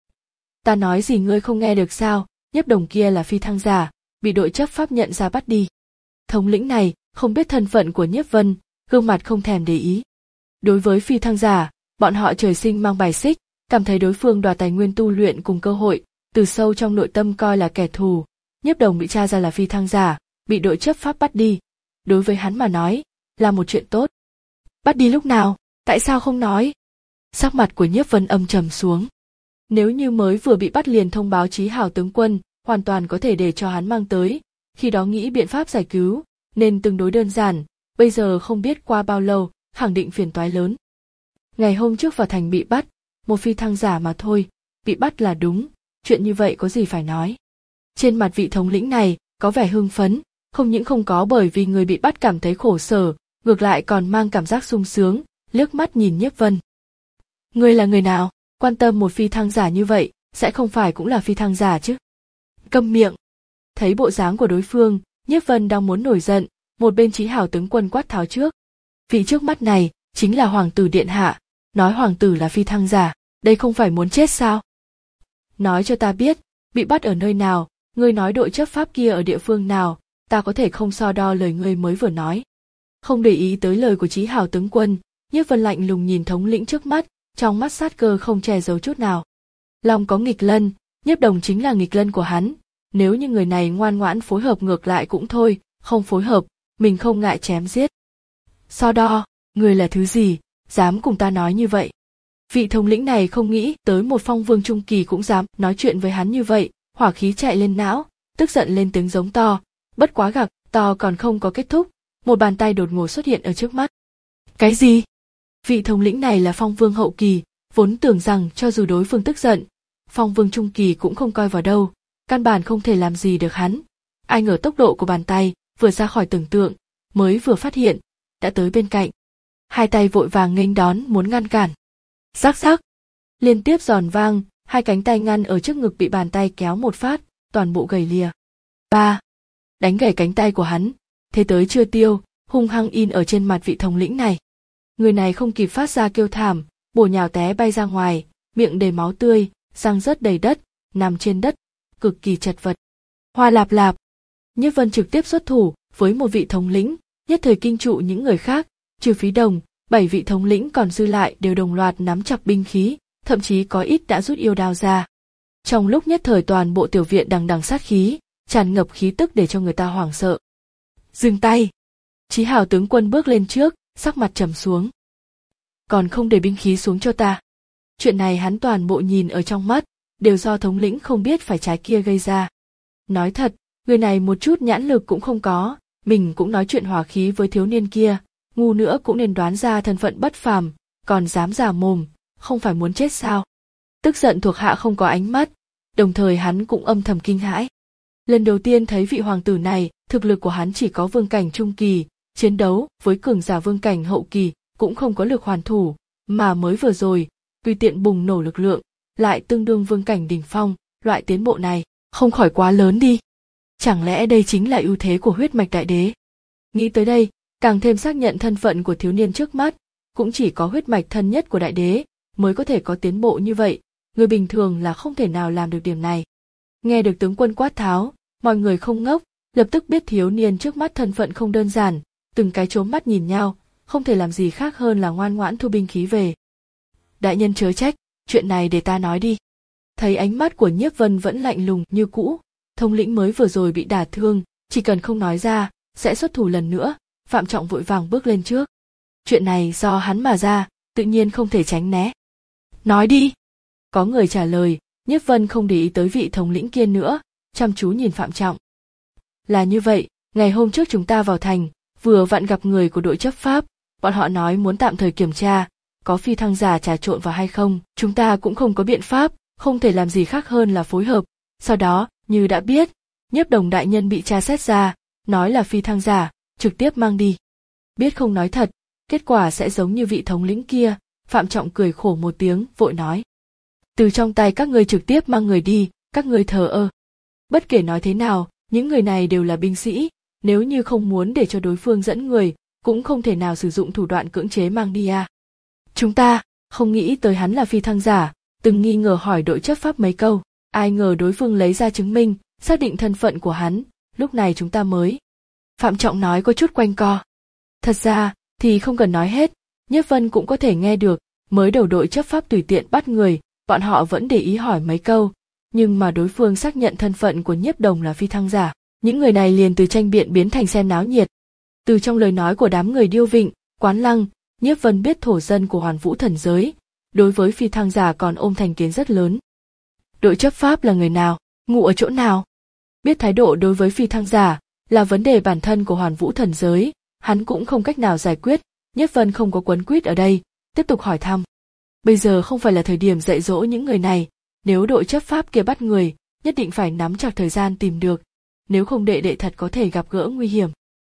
Ta nói gì ngươi không nghe được sao, Nhiếp Đồng kia là phi thăng giả, bị đội chấp pháp nhận ra bắt đi. Thống lĩnh này không biết thân phận của Nhiếp Vân, gương mặt không thèm để ý. Đối với phi thăng giả, bọn họ trời sinh mang bài xích, cảm thấy đối phương đoạt tài nguyên tu luyện cùng cơ hội, từ sâu trong nội tâm coi là kẻ thù. Nhiếp Đồng bị tra ra là phi thăng giả, bị đội chấp pháp bắt đi. Đối với hắn mà nói, là một chuyện tốt. Bắt đi lúc nào, tại sao không nói? Sắc mặt của Nhiếp Vân âm trầm xuống. Nếu như mới vừa bị bắt liền thông báo Chí Hào tướng quân, hoàn toàn có thể để cho hắn mang tới, khi đó nghĩ biện pháp giải cứu, nên tương đối đơn giản, bây giờ không biết qua bao lâu, khẳng định phiền toái lớn. Ngày hôm trước vào thành bị bắt, một phi thăng giả mà thôi, bị bắt là đúng, chuyện như vậy có gì phải nói. Trên mặt vị thống lĩnh này có vẻ hưng phấn, không những không có bởi vì người bị bắt cảm thấy khổ sở, ngược lại còn mang cảm giác sung sướng, liếc mắt nhìn Nhiếp Vân. Ngươi là người nào, quan tâm một phi thăng giả như vậy, sẽ không phải cũng là phi thăng giả chứ? Câm miệng. Thấy bộ dáng của đối phương, Nhiếp Vân đang muốn nổi giận, một bên Chí Hào tướng quân quát tháo trước. Vị trước mắt này chính là hoàng tử điện hạ, nói hoàng tử là phi thăng giả, đây không phải muốn chết sao? Nói cho ta biết, bị bắt ở nơi nào, ngươi nói đội chấp pháp kia ở địa phương nào, ta có thể không so đo lời ngươi mới vừa nói. Không để ý tới lời của Chí Hào tướng quân, Nhiếp Vân lạnh lùng nhìn thống lĩnh trước mắt, trong mắt sát cơ không che giấu chút nào. Long có nghịch lân, Nhiếp Đồng chính là nghịch lân của hắn, nếu như người này ngoan ngoãn phối hợp ngược lại cũng thôi, không phối hợp, mình không ngại chém giết. So đo, người là thứ gì, dám cùng ta nói như vậy? Vị thống lĩnh này không nghĩ tới một phong vương trung kỳ cũng dám nói chuyện với hắn như vậy, hỏa khí chạy lên não, tức giận lên tiếng giống to, bất quá gặc to còn không có kết thúc, một bàn tay đột ngột xuất hiện ở trước mắt. Cái gì? Vị thống lĩnh này là phong vương hậu kỳ, vốn tưởng rằng cho dù đối phương tức giận, phong vương trung kỳ cũng không coi vào đâu, căn bản không thể làm gì được hắn. Ai ngờ tốc độ của bàn tay vừa ra khỏi tưởng tượng, mới vừa phát hiện, đã tới bên cạnh. Hai tay vội vàng nghênh đón muốn ngăn cản. Rắc rắc, liên tiếp giòn vang, hai cánh tay ngăn ở trước ngực bị bàn tay kéo một phát, toàn bộ gầy lìa. Ba, đánh gãy cánh tay của hắn, thế tới chưa tiêu, hung hăng in ở trên mặt vị thống lĩnh này. Người này không kịp phát ra kêu thảm, bổ nhào té bay ra ngoài, miệng đầy máu tươi, răng rớt đầy đất, nằm trên đất, cực kỳ chật vật. Hoa lạp lạp, Nhiếp Vân trực tiếp xuất thủ với một vị thống lĩnh, nhất thời kinh trụ những người khác, trừ Phí Đồng, bảy vị thống lĩnh còn dư lại đều đồng loạt nắm chặt binh khí, thậm chí có ít đã rút yêu đao ra. Trong lúc nhất thời toàn bộ tiểu viện đằng đằng sát khí, tràn ngập khí tức để cho người ta hoảng sợ. Dừng tay! Chí Hào tướng quân bước lên trước, sắc mặt trầm xuống. Còn không để binh khí xuống cho ta. Chuyện này hắn toàn bộ nhìn ở trong mắt, đều do thống lĩnh không biết phải trái kia gây ra. Nói thật, người này một chút nhãn lực cũng không có, mình cũng nói chuyện hòa khí với thiếu niên kia, ngu nữa cũng nên đoán ra thân phận bất phàm, còn dám giả mồm, không phải muốn chết sao? Tức giận thuộc hạ không có ánh mắt, đồng thời hắn cũng âm thầm kinh hãi. Lần đầu tiên thấy vị hoàng tử này, thực lực của hắn chỉ có vương cảnh trung kỳ, chiến đấu với cường giả vương cảnh hậu kỳ cũng không có lực hoàn thủ, mà mới vừa rồi, tùy tiện bùng nổ lực lượng, lại tương đương vương cảnh đỉnh phong, loại tiến bộ này, không khỏi quá lớn đi. Chẳng lẽ đây chính là ưu thế của huyết mạch đại đế? Nghĩ tới đây, càng thêm xác nhận thân phận của thiếu niên trước mắt, cũng chỉ có huyết mạch thân nhất của đại đế mới có thể có tiến bộ như vậy, người bình thường là không thể nào làm được điểm này. Nghe được tướng quân quát tháo, mọi người không ngốc, lập tức biết thiếu niên trước mắt thân phận không đơn giản, từng cái trố mắt nhìn nhau, không thể làm gì khác hơn là ngoan ngoãn thu binh khí về. Đại nhân chớ trách, chuyện này để ta nói đi. Thấy ánh mắt của Nhiếp Vân vẫn lạnh lùng như cũ, thống lĩnh mới vừa rồi bị đả thương, chỉ cần không nói ra, sẽ xuất thủ lần nữa, Phạm Trọng vội vàng bước lên trước. Chuyện này do hắn mà ra, tự nhiên không thể tránh né. Nói đi. Có người trả lời, Nhiếp Vân không để ý tới vị thống lĩnh kia nữa, chăm chú nhìn Phạm Trọng. Là như vậy, ngày hôm trước chúng ta vào thành, vừa vặn gặp người của đội chấp pháp, bọn họ nói muốn tạm thời kiểm tra, có phi thăng giả trà trộn vào hay không, chúng ta cũng không có biện pháp, không thể làm gì khác hơn là phối hợp. Sau đó, như đã biết, Nhiếp Đồng đại nhân bị tra xét ra, nói là phi thăng giả, trực tiếp mang đi. Biết không nói thật, kết quả sẽ giống như vị thống lĩnh kia, Phạm Trọng cười khổ một tiếng, vội nói. Từ trong tay các ngươi trực tiếp mang người đi, các ngươi thờ ơ. Bất kể nói thế nào, những người này đều là binh sĩ, nếu như không muốn để cho đối phương dẫn người, cũng không thể nào sử dụng thủ đoạn cưỡng chế mang đi à. Chúng ta, không nghĩ tới hắn là phi thăng giả, từng nghi ngờ hỏi đội chấp pháp mấy câu, ai ngờ đối phương lấy ra chứng minh, xác định thân phận của hắn, lúc này chúng ta mới. Phạm Trọng nói có chút quanh co. Thật ra, thì không cần nói hết, Nhiếp Vân cũng có thể nghe được, mới đầu đội chấp pháp tùy tiện bắt người, bọn họ vẫn để ý hỏi mấy câu, nhưng mà đối phương xác nhận thân phận của Nhiếp Đồng là phi thăng giả, những người này liền từ tranh biện biến thành xem náo nhiệt. Từ trong lời nói của đám người Điêu Vịnh, Quán Lăng, Nhiếp Vân biết thổ dân của Hoàn Vũ thần giới, đối với phi thăng giả còn ôm thành kiến rất lớn. Đội chấp pháp là người nào, ngụ ở chỗ nào? Biết thái độ đối với phi thăng giả là vấn đề bản thân của Hoàn Vũ thần giới, hắn cũng không cách nào giải quyết, Nhiếp Vân không có quấn quýt ở đây, tiếp tục hỏi thăm. Bây giờ không phải là thời điểm dạy dỗ những người này, nếu đội chấp pháp kia bắt người, nhất định phải nắm chặt thời gian tìm được, nếu không đệ đệ thật có thể gặp gỡ nguy hiểm.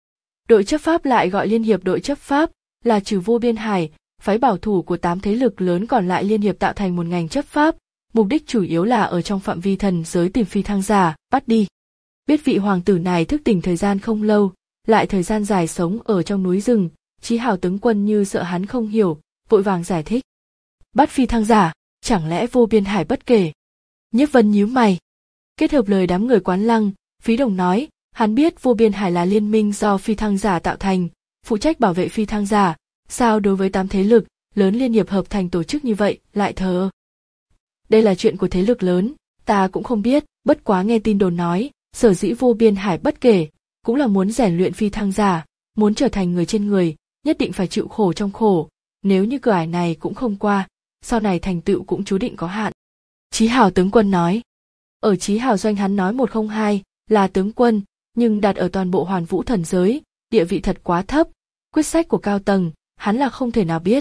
Đội chấp pháp lại gọi liên hiệp đội chấp pháp, là trừ Vô Biên Hải, phái bảo thủ của tám thế lực lớn còn lại liên hiệp tạo thành một ngành chấp pháp, mục đích chủ yếu là ở trong phạm vi thần giới tìm phi thăng giả, bắt đi. Biết vị hoàng tử này thức tỉnh thời gian không lâu, lại thời gian dài sống ở trong núi rừng, Chí Hào tướng quân như sợ hắn không hiểu, vội vàng giải thích. Bắt phi thăng giả, chẳng lẽ Vô Biên Hải bất kể? Nhiếp Vân nhíu mày. Kết hợp lời đám người Quán Lăng, Phí Đồng nói, hắn biết Vô Biên Hải là liên minh do phi thăng giả tạo thành, phụ trách bảo vệ phi thăng giả, sao đối với tám thế lực lớn liên hiệp hợp thành tổ chức như vậy lại thờ ơ? Đây là chuyện của thế lực lớn, ta cũng không biết, bất quá nghe tin đồn nói, sở dĩ Vô Biên Hải bất kể, cũng là muốn rèn luyện phi thăng giả, muốn trở thành người trên người, nhất định phải chịu khổ trong khổ, nếu như cửa ải này cũng không qua, sau này thành tựu cũng chú định có hạn. Chí Hào tướng quân nói. Ở Chí Hào doanh hắn nói một không hai, là tướng quân, nhưng đặt ở toàn bộ Hoàn Vũ thần giới, địa vị thật quá thấp, quyết sách của cao tầng, hắn là không thể nào biết.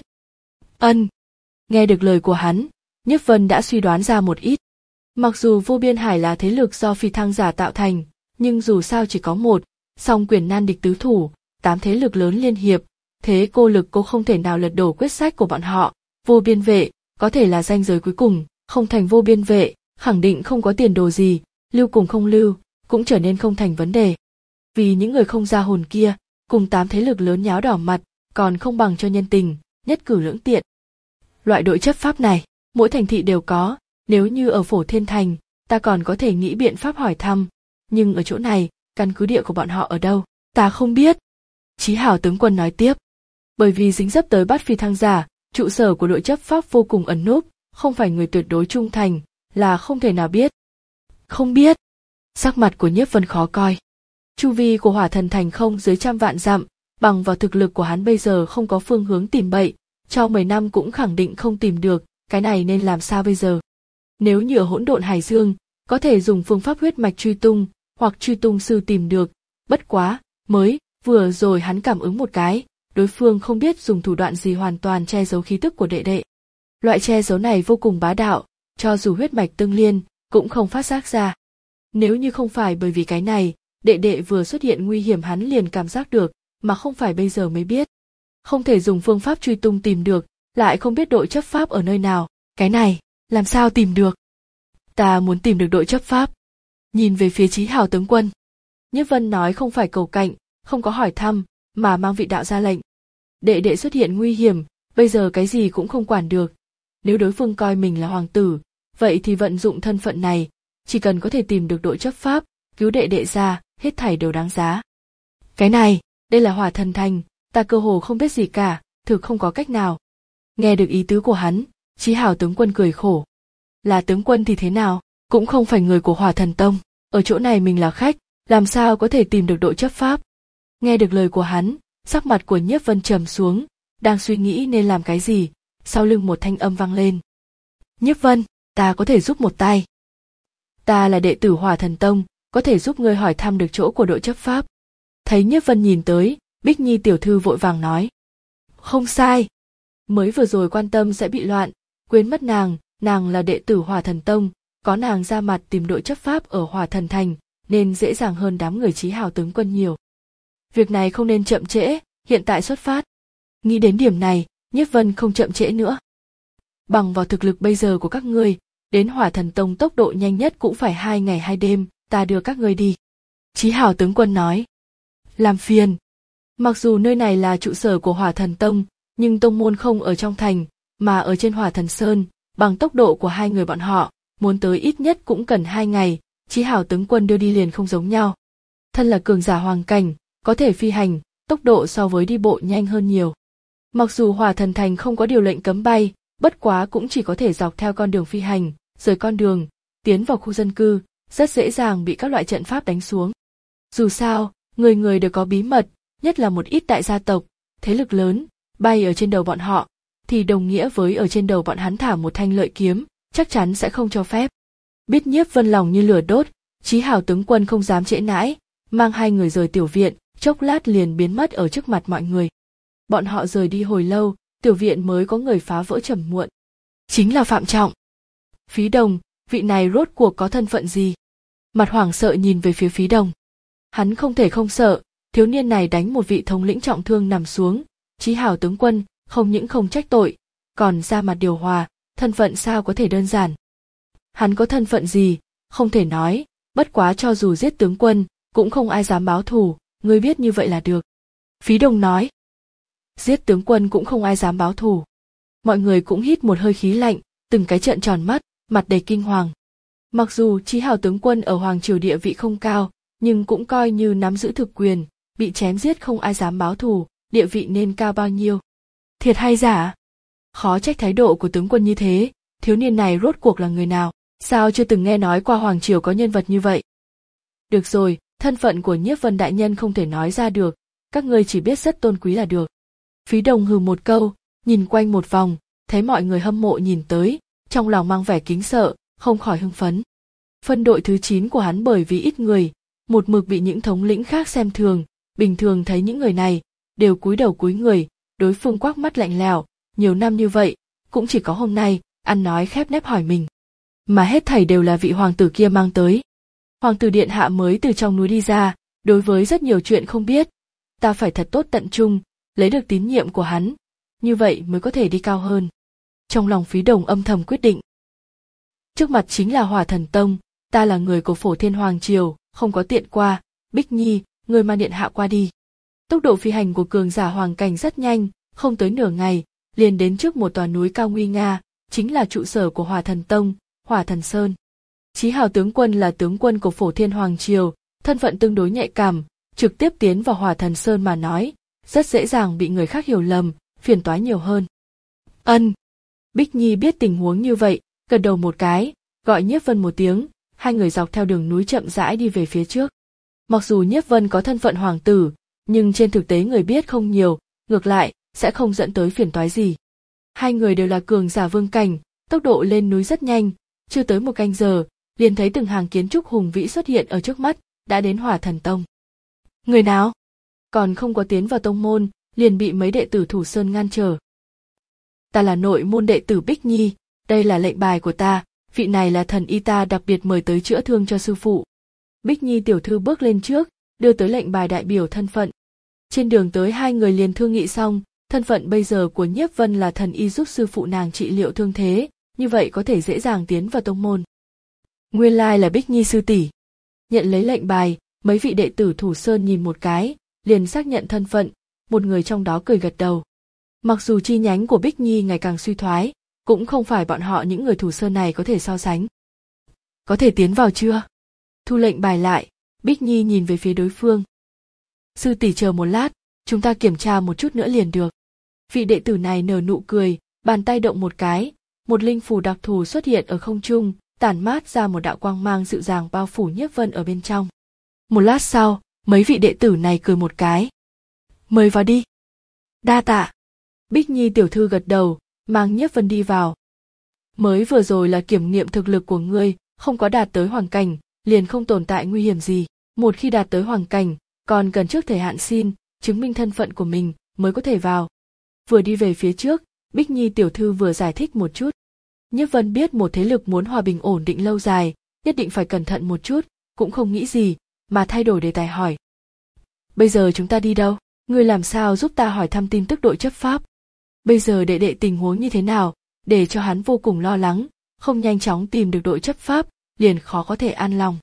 Ân. Nghe được lời của hắn, Nhiếp Vân đã suy đoán ra một ít. Mặc dù Vô Biên Hải là thế lực do phi thăng giả tạo thành, nhưng dù sao chỉ có một, song quyền nan địch tứ thủ, tám thế lực lớn liên hiệp, thế cô lực cô không thể nào lật đổ quyết sách của bọn họ. Vô biên vệ, có thể là ranh giới cuối cùng, không thành vô biên vệ, khẳng định không có tiền đồ gì, lưu cùng không lưu, cũng trở nên không thành vấn đề. Vì những người không ra hồn kia, cùng tám thế lực lớn nháo đỏ mặt, còn không bằng cho nhân tình, nhất cử lưỡng tiện. Loại đội chấp pháp này, mỗi thành thị đều có, nếu như ở Phổ Thiên Thành, ta còn có thể nghĩ biện pháp hỏi thăm, nhưng ở chỗ này, căn cứ địa của bọn họ ở đâu, ta không biết. Chí Hào tướng quân nói tiếp, bởi vì dính dấp tới bắt phi thăng giả, trụ sở của đội chấp pháp vô cùng ẩn núp, không phải người tuyệt đối trung thành, là không thể nào biết. Không biết. Sắc mặt của Nhiếp Vân khó coi. Chu vi của Hỏa Thần Thành không dưới trăm vạn dặm, bằng vào thực lực của hắn bây giờ không có phương hướng tìm bậy, cho mười năm cũng khẳng định không tìm được, cái này nên làm sao bây giờ? Nếu như ở Hỗn Độn Hải Dương, có thể dùng phương pháp huyết mạch truy tung, hoặc truy tung sư tìm được, bất quá, mới, vừa rồi hắn cảm ứng một cái, đối phương không biết dùng thủ đoạn gì hoàn toàn che giấu khí tức của đệ đệ. Loại che giấu này vô cùng bá đạo, cho dù huyết mạch tương liên, cũng không phát giác ra. Nếu như không phải bởi vì cái này, đệ đệ vừa xuất hiện nguy hiểm hắn liền cảm giác được, mà không phải bây giờ mới biết. Không thể dùng phương pháp truy tung tìm được, lại không biết đội chấp pháp ở nơi nào, cái này, làm sao tìm được? Ta muốn tìm được đội chấp pháp. Nhìn về phía Chí Hào tướng quân. Nhiếp Vân nói không phải cầu cạnh, không có hỏi thăm, mà mang vị đạo ra lệnh. Đệ đệ xuất hiện nguy hiểm, bây giờ cái gì cũng không quản được. Nếu đối phương coi mình là hoàng tử, vậy thì vận dụng thân phận này, chỉ cần có thể tìm được đội chấp pháp, cứu đệ đệ ra, hết thảy đều đáng giá. Cái này, đây là Hỏa Thần Thành, ta cơ hồ không biết gì cả, thực không có cách nào. Nghe được ý tứ của hắn, Chí Hào tướng quân cười khổ. Là tướng quân thì thế nào, cũng không phải người của Hỏa Thần Tông, ở chỗ này mình là khách, làm sao có thể tìm được đội chấp pháp. Nghe được lời của hắn, sắc mặt của Nhiếp Vân trầm xuống, đang suy nghĩ nên làm cái gì, sau lưng một thanh âm vang lên. Nhiếp Vân, ta có thể giúp một tay. Ta là đệ tử Hỏa Thần Tông, có thể giúp ngươi hỏi thăm được chỗ của đội chấp pháp. Thấy Nhiếp Vân nhìn tới, Bích Nhi tiểu thư vội vàng nói. Không sai. Mới vừa rồi quan tâm sẽ bị loạn, quên mất nàng, nàng là đệ tử Hỏa Thần Tông, có nàng ra mặt tìm đội chấp pháp ở Hỏa Thần Thành, nên dễ dàng hơn đám người Chí Hào tướng quân nhiều. Việc này không nên chậm trễ, hiện tại xuất phát. Nghĩ đến điểm này, Nhiếp Vân không chậm trễ nữa. Bằng vào thực lực bây giờ của các ngươi, đến Hỏa Thần Tông tốc độ nhanh nhất cũng phải hai ngày hai đêm, ta đưa các ngươi đi. Chí Hào tướng quân nói. Làm phiền. Mặc dù nơi này là trụ sở của Hỏa Thần Tông, nhưng tông môn không ở trong thành, mà ở trên Hỏa Thần Sơn, bằng tốc độ của hai người bọn họ, muốn tới ít nhất cũng cần hai ngày, Chí Hào tướng quân đưa đi liền không giống nhau. Thân là cường giả hoàng cảnh, có thể phi hành, tốc độ so với đi bộ nhanh hơn nhiều. Mặc dù Hỏa Thần Thành không có điều lệnh cấm bay, bất quá cũng chỉ có thể dọc theo con đường phi hành, rời con đường, tiến vào khu dân cư, rất dễ dàng bị các loại trận pháp đánh xuống. Dù sao, người người đều có bí mật, nhất là một ít đại gia tộc, thế lực lớn, bay ở trên đầu bọn họ, thì đồng nghĩa với ở trên đầu bọn hắn thả một thanh lợi kiếm, chắc chắn sẽ không cho phép. Biết Nhiếp Vân lòng như lửa đốt, Chí Hào tướng quân không dám trễ nãi, mang hai người rời tiểu viện, chốc lát liền biến mất ở trước mặt mọi người. Bọn họ rời đi hồi lâu, tiểu viện mới có người phá vỡ trầm muộn. chính là Phạm Trọng. Phí Đồng, vị này rốt cuộc có thân phận gì? Mặt hoảng sợ nhìn về phía Phí Đồng. Hắn không thể không sợ, thiếu niên này đánh một vị thống lĩnh trọng thương nằm xuống, Chí Hào tướng quân, không những không trách tội, còn ra mặt điều hòa, thân phận sao có thể đơn giản. Hắn có thân phận gì, không thể nói, bất quá cho dù giết tướng quân, cũng không ai dám báo thù, ngươi biết như vậy là được. Phí Đồng nói. Giết tướng quân cũng không ai dám báo thù. Mọi người cũng hít một hơi khí lạnh, từng cái trợn tròn mắt, mặt đầy kinh hoàng. Mặc dù Chí Hào tướng quân ở Hoàng Triều địa vị không cao, nhưng cũng coi như nắm giữ thực quyền, bị chém giết không ai dám báo thù, địa vị nên cao bao nhiêu. Thiệt hay giả? Khó trách thái độ của tướng quân như thế, thiếu niên này rốt cuộc là người nào, sao chưa từng nghe nói qua Hoàng Triều có nhân vật như vậy. Được rồi, thân phận của Nhiếp Vân đại nhân không thể nói ra được, các ngươi chỉ biết rất tôn quý là được. Phí Đồng hừ một câu, nhìn quanh một vòng, thấy mọi người hâm mộ nhìn tới, trong lòng mang vẻ kính sợ, không khỏi hưng phấn. Phân đội thứ chín của hắn bởi vì ít người, một mực bị những thống lĩnh khác xem thường, bình thường thấy những người này, đều cúi đầu cúi người, đối phương quắc mắt lạnh lẽo, nhiều năm như vậy, cũng chỉ có hôm nay, ăn nói khép nép hỏi mình. Mà hết thảy đều là vị hoàng tử kia mang tới. Hoàng tử điện hạ mới từ trong núi đi ra, đối với rất nhiều chuyện không biết, ta phải thật tốt tận trung, lấy được tín nhiệm của hắn, như vậy mới có thể đi cao hơn. Trong lòng Phí Đồng âm thầm quyết định. Trước mặt chính là Hỏa Thần Tông, ta là người của Phổ Thiên Hoàng Triều, không có tiện qua, Bích Nhi, người mang điện hạ qua đi. Tốc độ phi hành của cường giả hoàng cảnh rất nhanh, không tới nửa ngày, liền đến trước một tòa núi cao nguy nga, chính là trụ sở của Hỏa Thần Tông, Hỏa Thần Sơn. Chí Hào tướng quân là tướng quân của Phổ Thiên Hoàng Triều, thân phận tương đối nhạy cảm, trực tiếp tiến vào Hỏa Thần Sơn mà nói, rất dễ dàng bị người khác hiểu lầm, phiền toái nhiều hơn. Ân. Bích Nhi biết tình huống như vậy, gật đầu một cái, gọi Nhiếp Vân một tiếng, hai người dọc theo đường núi chậm rãi đi về phía trước. Mặc dù Nhiếp Vân có thân phận hoàng tử, nhưng trên thực tế người biết không nhiều, ngược lại, sẽ không dẫn tới phiền toái gì. Hai người đều là cường giả vương cảnh, tốc độ lên núi rất nhanh, chưa tới một canh giờ, liền thấy từng hàng kiến trúc hùng vĩ xuất hiện ở trước mắt, đã đến Hỏa Thần Tông. Người nào? Còn không có tiến vào tông môn, liền bị mấy đệ tử Thủ Sơn ngăn trở. Ta là nội môn đệ tử Bích Nhi, đây là lệnh bài của ta, vị này là thần y ta đặc biệt mời tới chữa thương cho sư phụ. Bích Nhi tiểu thư bước lên trước, đưa tới lệnh bài đại biểu thân phận. Trên đường tới hai người liền thương nghị xong, thân phận bây giờ của Nhiếp Vân là thần y giúp sư phụ nàng trị liệu thương thế, như vậy có thể dễ dàng tiến vào tông môn. Nguyên lai là Bích Nhi sư tỷ. Nhận lấy lệnh bài, mấy vị đệ tử Thủ Sơn nhìn một cái, liền xác nhận thân phận, một người trong đó cười gật đầu. Mặc dù chi nhánh của Bích Nhi ngày càng suy thoái, cũng không phải bọn họ những người Thủ Sơn này có thể so sánh. Có thể tiến vào chưa? Thu lệnh bài lại, Bích Nhi nhìn về phía đối phương. Sư tỷ chờ một lát, chúng ta kiểm tra một chút nữa liền được. Vị đệ tử này nở nụ cười, bàn tay động một cái, một linh phù đặc thù xuất hiện ở không trung, tản mát ra một đạo quang mang dịu dàng bao phủ Nhiếp Vân ở bên trong. Một lát sau, mấy vị đệ tử này cười một cái. Mời vào đi. Đa tạ. Bích Nhi tiểu thư gật đầu, mang Nhiếp Vân đi vào. Mới vừa rồi là kiểm nghiệm thực lực của ngươi, không có đạt tới hoàng cảnh, liền không tồn tại nguy hiểm gì. Một khi đạt tới hoàng cảnh, còn cần trước thời hạn xin, chứng minh thân phận của mình, mới có thể vào. Vừa đi về phía trước, Bích Nhi tiểu thư vừa giải thích một chút. Nhiếp Vân biết một thế lực muốn hòa bình ổn định lâu dài, nhất định phải cẩn thận một chút, cũng không nghĩ gì, mà thay đổi đề tài hỏi. Bây giờ chúng ta đi đâu? Ngươi làm sao giúp ta hỏi thăm tin tức đội chấp pháp? Bây giờ đệ đệ tình huống như thế nào, để cho hắn vô cùng lo lắng, không nhanh chóng tìm được đội chấp pháp, liền khó có thể an lòng.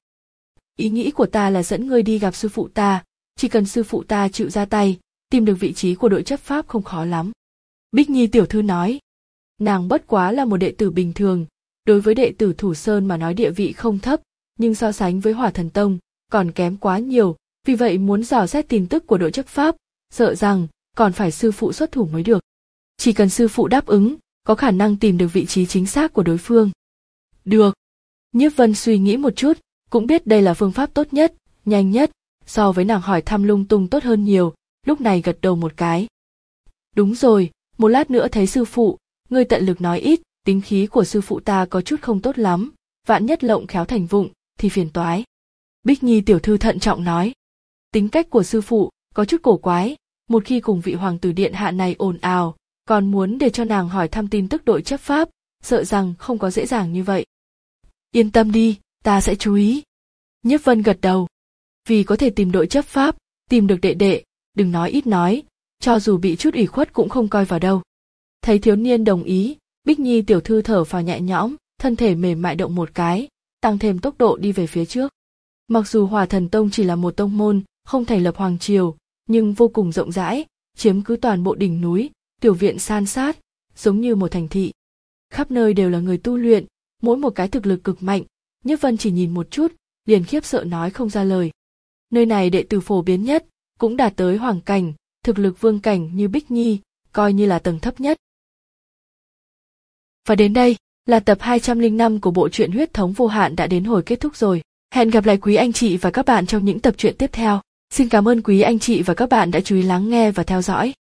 Ý nghĩ của ta là dẫn ngươi đi gặp sư phụ ta, chỉ cần sư phụ ta chịu ra tay, tìm được vị trí của đội chấp pháp không khó lắm. Bích Nhi tiểu thư nói, nàng bất quá là một đệ tử bình thường, đối với đệ tử Thủ Sơn mà nói địa vị không thấp, nhưng so sánh với Hỏa Thần Tông, còn kém quá nhiều, vì vậy muốn dò xét tin tức của đội chấp pháp, sợ rằng còn phải sư phụ xuất thủ mới được. Chỉ cần sư phụ đáp ứng, có khả năng tìm được vị trí chính xác của đối phương. Được. Nhiếp Vân suy nghĩ một chút, cũng biết đây là phương pháp tốt nhất, nhanh nhất, so với nàng hỏi thăm lung tung tốt hơn nhiều, lúc này gật đầu một cái. Đúng rồi, một lát nữa thấy sư phụ, ngươi tận lực nói ít, tính khí của sư phụ ta có chút không tốt lắm, vạn nhất lộng khéo thành vụng, thì phiền toái. Bích Nhi tiểu thư thận trọng nói. Tính cách của sư phụ có chút cổ quái, một khi cùng vị hoàng tử điện hạ này ồn ào, còn muốn để cho nàng hỏi thăm tin tức đội chấp pháp, sợ rằng không có dễ dàng như vậy. Yên tâm đi, ta sẽ chú ý. Nhiếp Vân gật đầu. Vì có thể tìm đội chấp pháp, tìm được đệ đệ, đừng nói ít nói, cho dù bị chút ủy khuất cũng không coi vào đâu. Thấy thiếu niên đồng ý, Bích Nhi tiểu thư thở phào nhẹ nhõm, thân thể mềm mại động một cái, tăng thêm tốc độ đi về phía trước. Mặc dù Hỏa Thần Tông chỉ là một tông môn, không thành lập hoàng triều, nhưng vô cùng rộng rãi, chiếm cứ toàn bộ đỉnh núi, tiểu viện san sát, giống như một thành thị. Khắp nơi đều là người tu luyện, mỗi một cái thực lực cực mạnh, Nhiếp Vân chỉ nhìn một chút, liền khiếp sợ nói không ra lời. Nơi này đệ tử phổ biến nhất, cũng đạt tới hoàng cảnh, thực lực vương cảnh như Bích Nhi, coi như là tầng thấp nhất. Và đến đây, là tập hai trăm lẻ năm của bộ truyện Huyết Thống Vô Hạn đã đến hồi kết thúc rồi. Hẹn gặp lại quý anh chị và các bạn trong những tập truyện tiếp theo. Xin cảm ơn quý anh chị và các bạn đã chú ý lắng nghe và theo dõi.